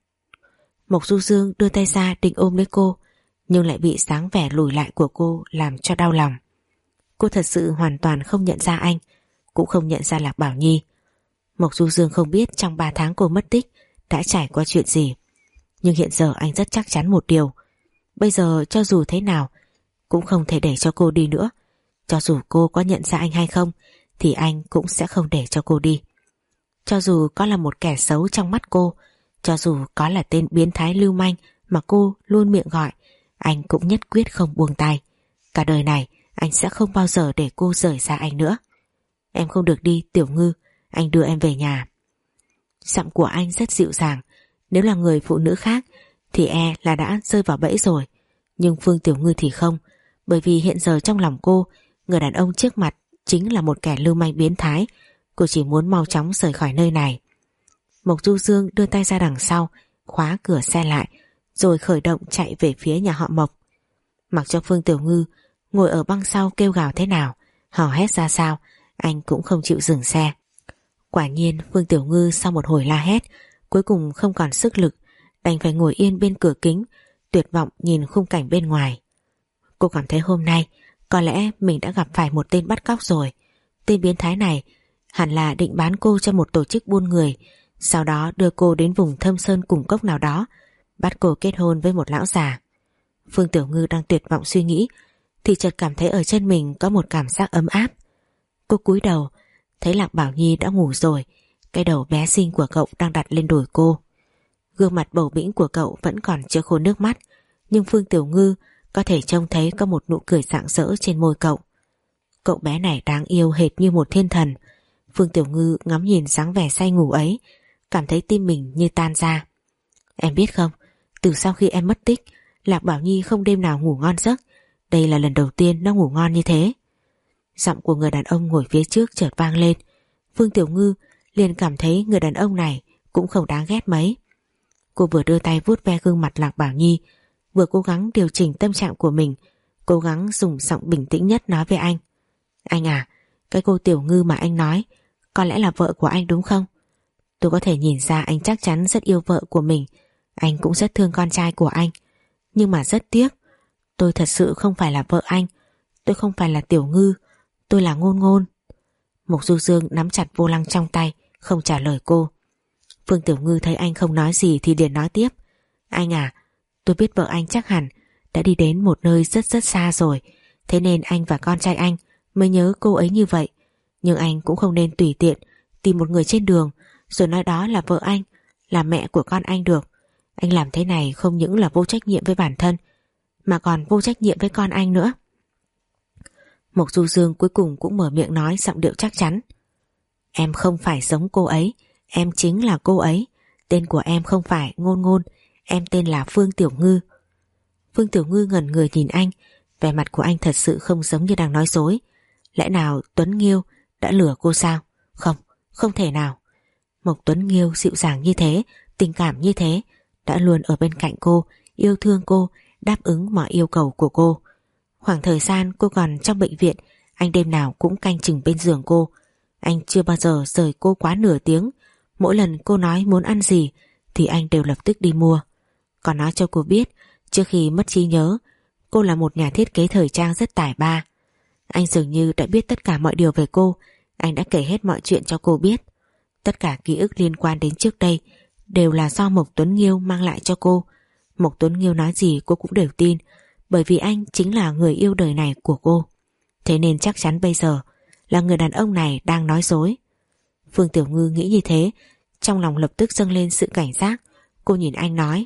Mộc Du Dương đưa tay ra định ôm lấy cô, nhưng lại bị dáng vẻ lùi lại của cô làm cho đau lòng. Cô thật sự hoàn toàn không nhận ra anh, cũng không nhận ra Lạc Bảo Nhi. Mộc Du Dương không biết trong ba tháng cô mất tích đã trải qua chuyện gì, nhưng hiện giờ anh rất chắc chắn một điều. Bây giờ cho dù thế nào cũng không thể để cho cô đi nữa. Cho dù cô có nhận ra anh hay không thì anh cũng sẽ không để cho cô đi. Cho dù có là một kẻ xấu trong mắt cô, cho dù có là tên biến thái lưu manh mà cô luôn miệng gọi, anh cũng nhất quyết không buông tay. Cả đời này anh sẽ không bao giờ để cô rời xa anh nữa. Em không được đi Tiểu Ngư, anh đưa em về nhà. Giọng của anh rất dịu dàng. Nếu là người phụ nữ khác thì e là đã rơi vào bẫy rồi. Nhưng Phương Tiểu Ngư thì không, bởi vì hiện giờ trong lòng cô, người đàn ông trước mặt chính là một kẻ lưu manh biến thái. Cô chỉ muốn mau chóng rời khỏi nơi này. Mộc Du Dương đưa tay ra đằng sau, khóa cửa xe lại, rồi khởi động chạy về phía nhà họ Mộc. Mặc cho Phương Tiểu Ngư ngồi ở băng sau kêu gào thế nào, hò hét ra sao, anh cũng không chịu dừng xe. Quả nhiên Phương Tiểu Ngư sau một hồi la hét, cuối cùng không còn sức lực, đành phải ngồi yên bên cửa kính, tuyệt vọng nhìn khung cảnh bên ngoài. Cô cảm thấy hôm nay có lẽ mình đã gặp phải một tên bắt cóc rồi. Tên biến thái này hẳn là định bán cô cho một tổ chức buôn người, sau đó đưa cô đến vùng thâm sơn cùng cốc nào đó, bắt cô kết hôn với một lão già. Phương Tiểu Ngư đang tuyệt vọng suy nghĩ thì chợt cảm thấy ở chân mình có một cảm giác ấm áp. Cô cúi đầu, thấy Lạc Bảo Nhi đã ngủ rồi, cái đầu bé xinh của cậu đang đặt lên đùi cô. Gương mặt bầu bĩnh của cậu vẫn còn chưa khô nước mắt, nhưng Phương Tiểu Ngư có thể trông thấy có một nụ cười rạng rỡ trên môi cậu. Cậu bé này đáng yêu hệt như một thiên thần. Phương Tiểu Ngư ngắm nhìn dáng vẻ say ngủ ấy, cảm thấy tim mình như tan ra. Em biết không, từ sau khi em mất tích, Lạc Bảo Nhi không đêm nào ngủ ngon giấc. Đây là lần đầu tiên nó ngủ ngon như thế. Giọng của người đàn ông ngồi phía trước chợt vang lên. Phương Tiểu Ngư liền cảm thấy người đàn ông này cũng không đáng ghét mấy. Cô vừa đưa tay vuốt ve gương mặt Lạc Bảo Nhi, vừa cố gắng điều chỉnh tâm trạng của mình, cố gắng dùng giọng bình tĩnh nhất nói với anh. Anh à, cái cô Tiểu Ngư mà anh nói có lẽ là vợ của anh đúng không? Tôi có thể nhìn ra anh chắc chắn rất yêu vợ của mình, anh cũng rất thương con trai của anh. Nhưng mà rất tiếc, tôi thật sự không phải là vợ anh. Tôi không phải là Tiểu Ngư, tôi là Ngôn Ngôn. Mộc Du Dương nắm chặt vô lăng trong tay, không trả lời cô. Phương Tiểu Ngư thấy anh không nói gì thì liền nói tiếp. Anh à, tôi biết vợ anh chắc hẳn đã đi đến một nơi rất rất xa rồi, thế nên anh và con trai anh mới nhớ cô ấy như vậy. Nhưng anh cũng không nên tùy tiện tìm một người trên đường rồi nói đó là vợ anh, là mẹ của con anh được. Anh làm thế này không những là vô trách nhiệm với bản thân, mà còn vô trách nhiệm với con anh nữa. Mộc Du Dương cuối cùng cũng mở miệng nói giọng điệu chắc chắn. Em không phải giống cô ấy, em chính là cô ấy. Tên của em không phải Ngôn Ngôn, em tên là Phương Tiểu Ngư. Phương Tiểu Ngư ngẩn người nhìn anh, vẻ mặt của anh thật sự không giống như đang nói dối. Lẽ nào Tuấn Nghiêu đã lừa cô sao? Không, không thể nào. Mộc Tuấn Nghiêu dịu dàng như thế, tình cảm như thế, đã luôn ở bên cạnh cô, yêu thương cô, đáp ứng mọi yêu cầu của cô. Khoảng thời gian cô còn trong bệnh viện, anh đêm nào cũng canh chừng bên giường cô. Anh chưa bao giờ rời cô quá nửa tiếng, Mỗi lần cô nói muốn ăn gì thì anh đều lập tức đi mua. Còn nói cho cô biết trước khi mất trí nhớ, cô là một nhà thiết kế thời trang rất tài ba. Anh dường như đã biết tất cả mọi điều về cô. Anh đã kể hết mọi chuyện cho cô biết. Tất cả ký ức liên quan đến trước đây đều là do Mộc Tuấn Nghiêu mang lại cho cô. Mộc Tuấn Nghiêu nói gì cô cũng đều tin, bởi vì anh chính là người yêu đời này của cô. Thế nên chắc chắn bây giờ là người đàn ông này đang nói dối. Phương Tiểu Ngư nghĩ như thế, trong lòng lập tức dâng lên sự cảnh giác. Cô nhìn anh nói: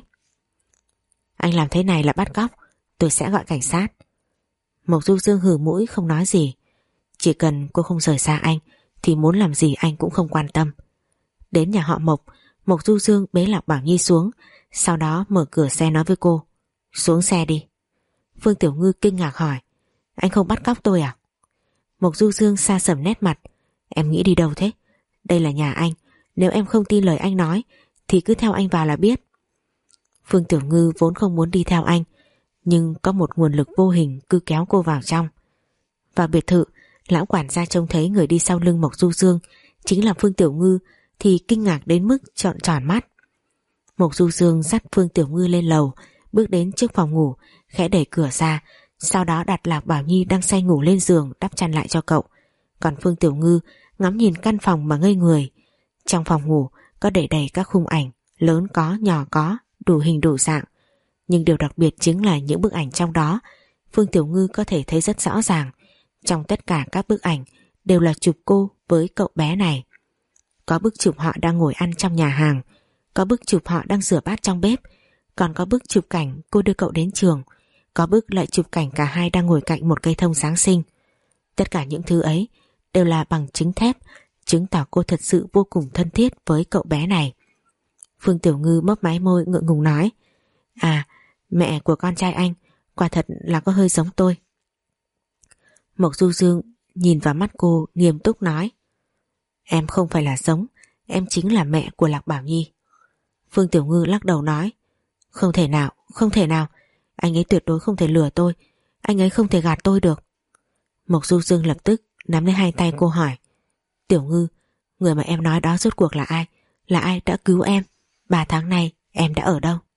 anh làm thế này là bắt cóc, tôi sẽ gọi cảnh sát. Mộc Du Dương hừ mũi không nói gì. Chỉ cần cô không rời xa anh thì muốn làm gì anh cũng không quan tâm. Đến nhà họ Mộc, Mộc Du Dương bế Lạc Bảo Nhi xuống, sau đó mở cửa xe nói với cô: xuống xe đi. Phương Tiểu Ngư kinh ngạc hỏi: anh không bắt cóc tôi à? Mộc Du Dương sa sầm nét mặt: em nghĩ đi đâu thế? Đây là nhà anh, nếu em không tin lời anh nói thì cứ theo anh vào là biết. Phương Tiểu Ngư vốn không muốn đi theo anh, nhưng có một nguồn lực vô hình cứ kéo cô vào trong. Vào biệt thự, lão quản gia trông thấy người đi sau lưng Mộc Du Dương chính là Phương Tiểu Ngư thì kinh ngạc đến mức trợn tròn mắt. Mộc Du Dương dắt Phương Tiểu Ngư lên lầu, bước đến trước phòng ngủ, khẽ đẩy cửa ra, sau đó đặt Lạc Bảo Nhi đang say ngủ lên giường đắp chăn lại cho cậu. Còn Phương Tiểu Ngư ngắm nhìn căn phòng mà ngây người. Trong phòng ngủ có để đầy các khung ảnh, lớn có, nhỏ có, đủ hình đủ dạng. Nhưng điều đặc biệt chính là những bức ảnh trong đó, Phương Tiểu Ngư có thể thấy rất rõ ràng. Trong tất cả các bức ảnh đều là chụp cô với cậu bé này. Có bức chụp họ đang ngồi ăn trong nhà hàng, có bức chụp họ đang rửa bát trong bếp, còn có bức chụp cảnh cô đưa cậu đến trường, có bức lại chụp cảnh cả hai đang ngồi cạnh một cây thông Giáng sinh. Tất cả những thứ ấy đều là bằng chứng thép, chứng tỏ cô thật sự vô cùng thân thiết với cậu bé này. Phương Tiểu Ngư mấp máy môi ngượng ngùng nói: à, mẹ của con trai anh quả thật là có hơi giống tôi. Mộc Du Dương nhìn vào mắt cô nghiêm túc nói: em không phải là giống, em chính là mẹ của Lạc Bảo Nhi. Phương Tiểu Ngư lắc đầu nói: không thể nào, không thể nào, anh ấy tuyệt đối không thể lừa tôi, anh ấy không thể gạt tôi được. Mộc Du Dương lập tức nắm lấy hai tay cô hỏi: Tiểu Ngư, người mà em nói đó rốt cuộc là ai? Là ai đã cứu em? Ba tháng nay em đã ở đâu?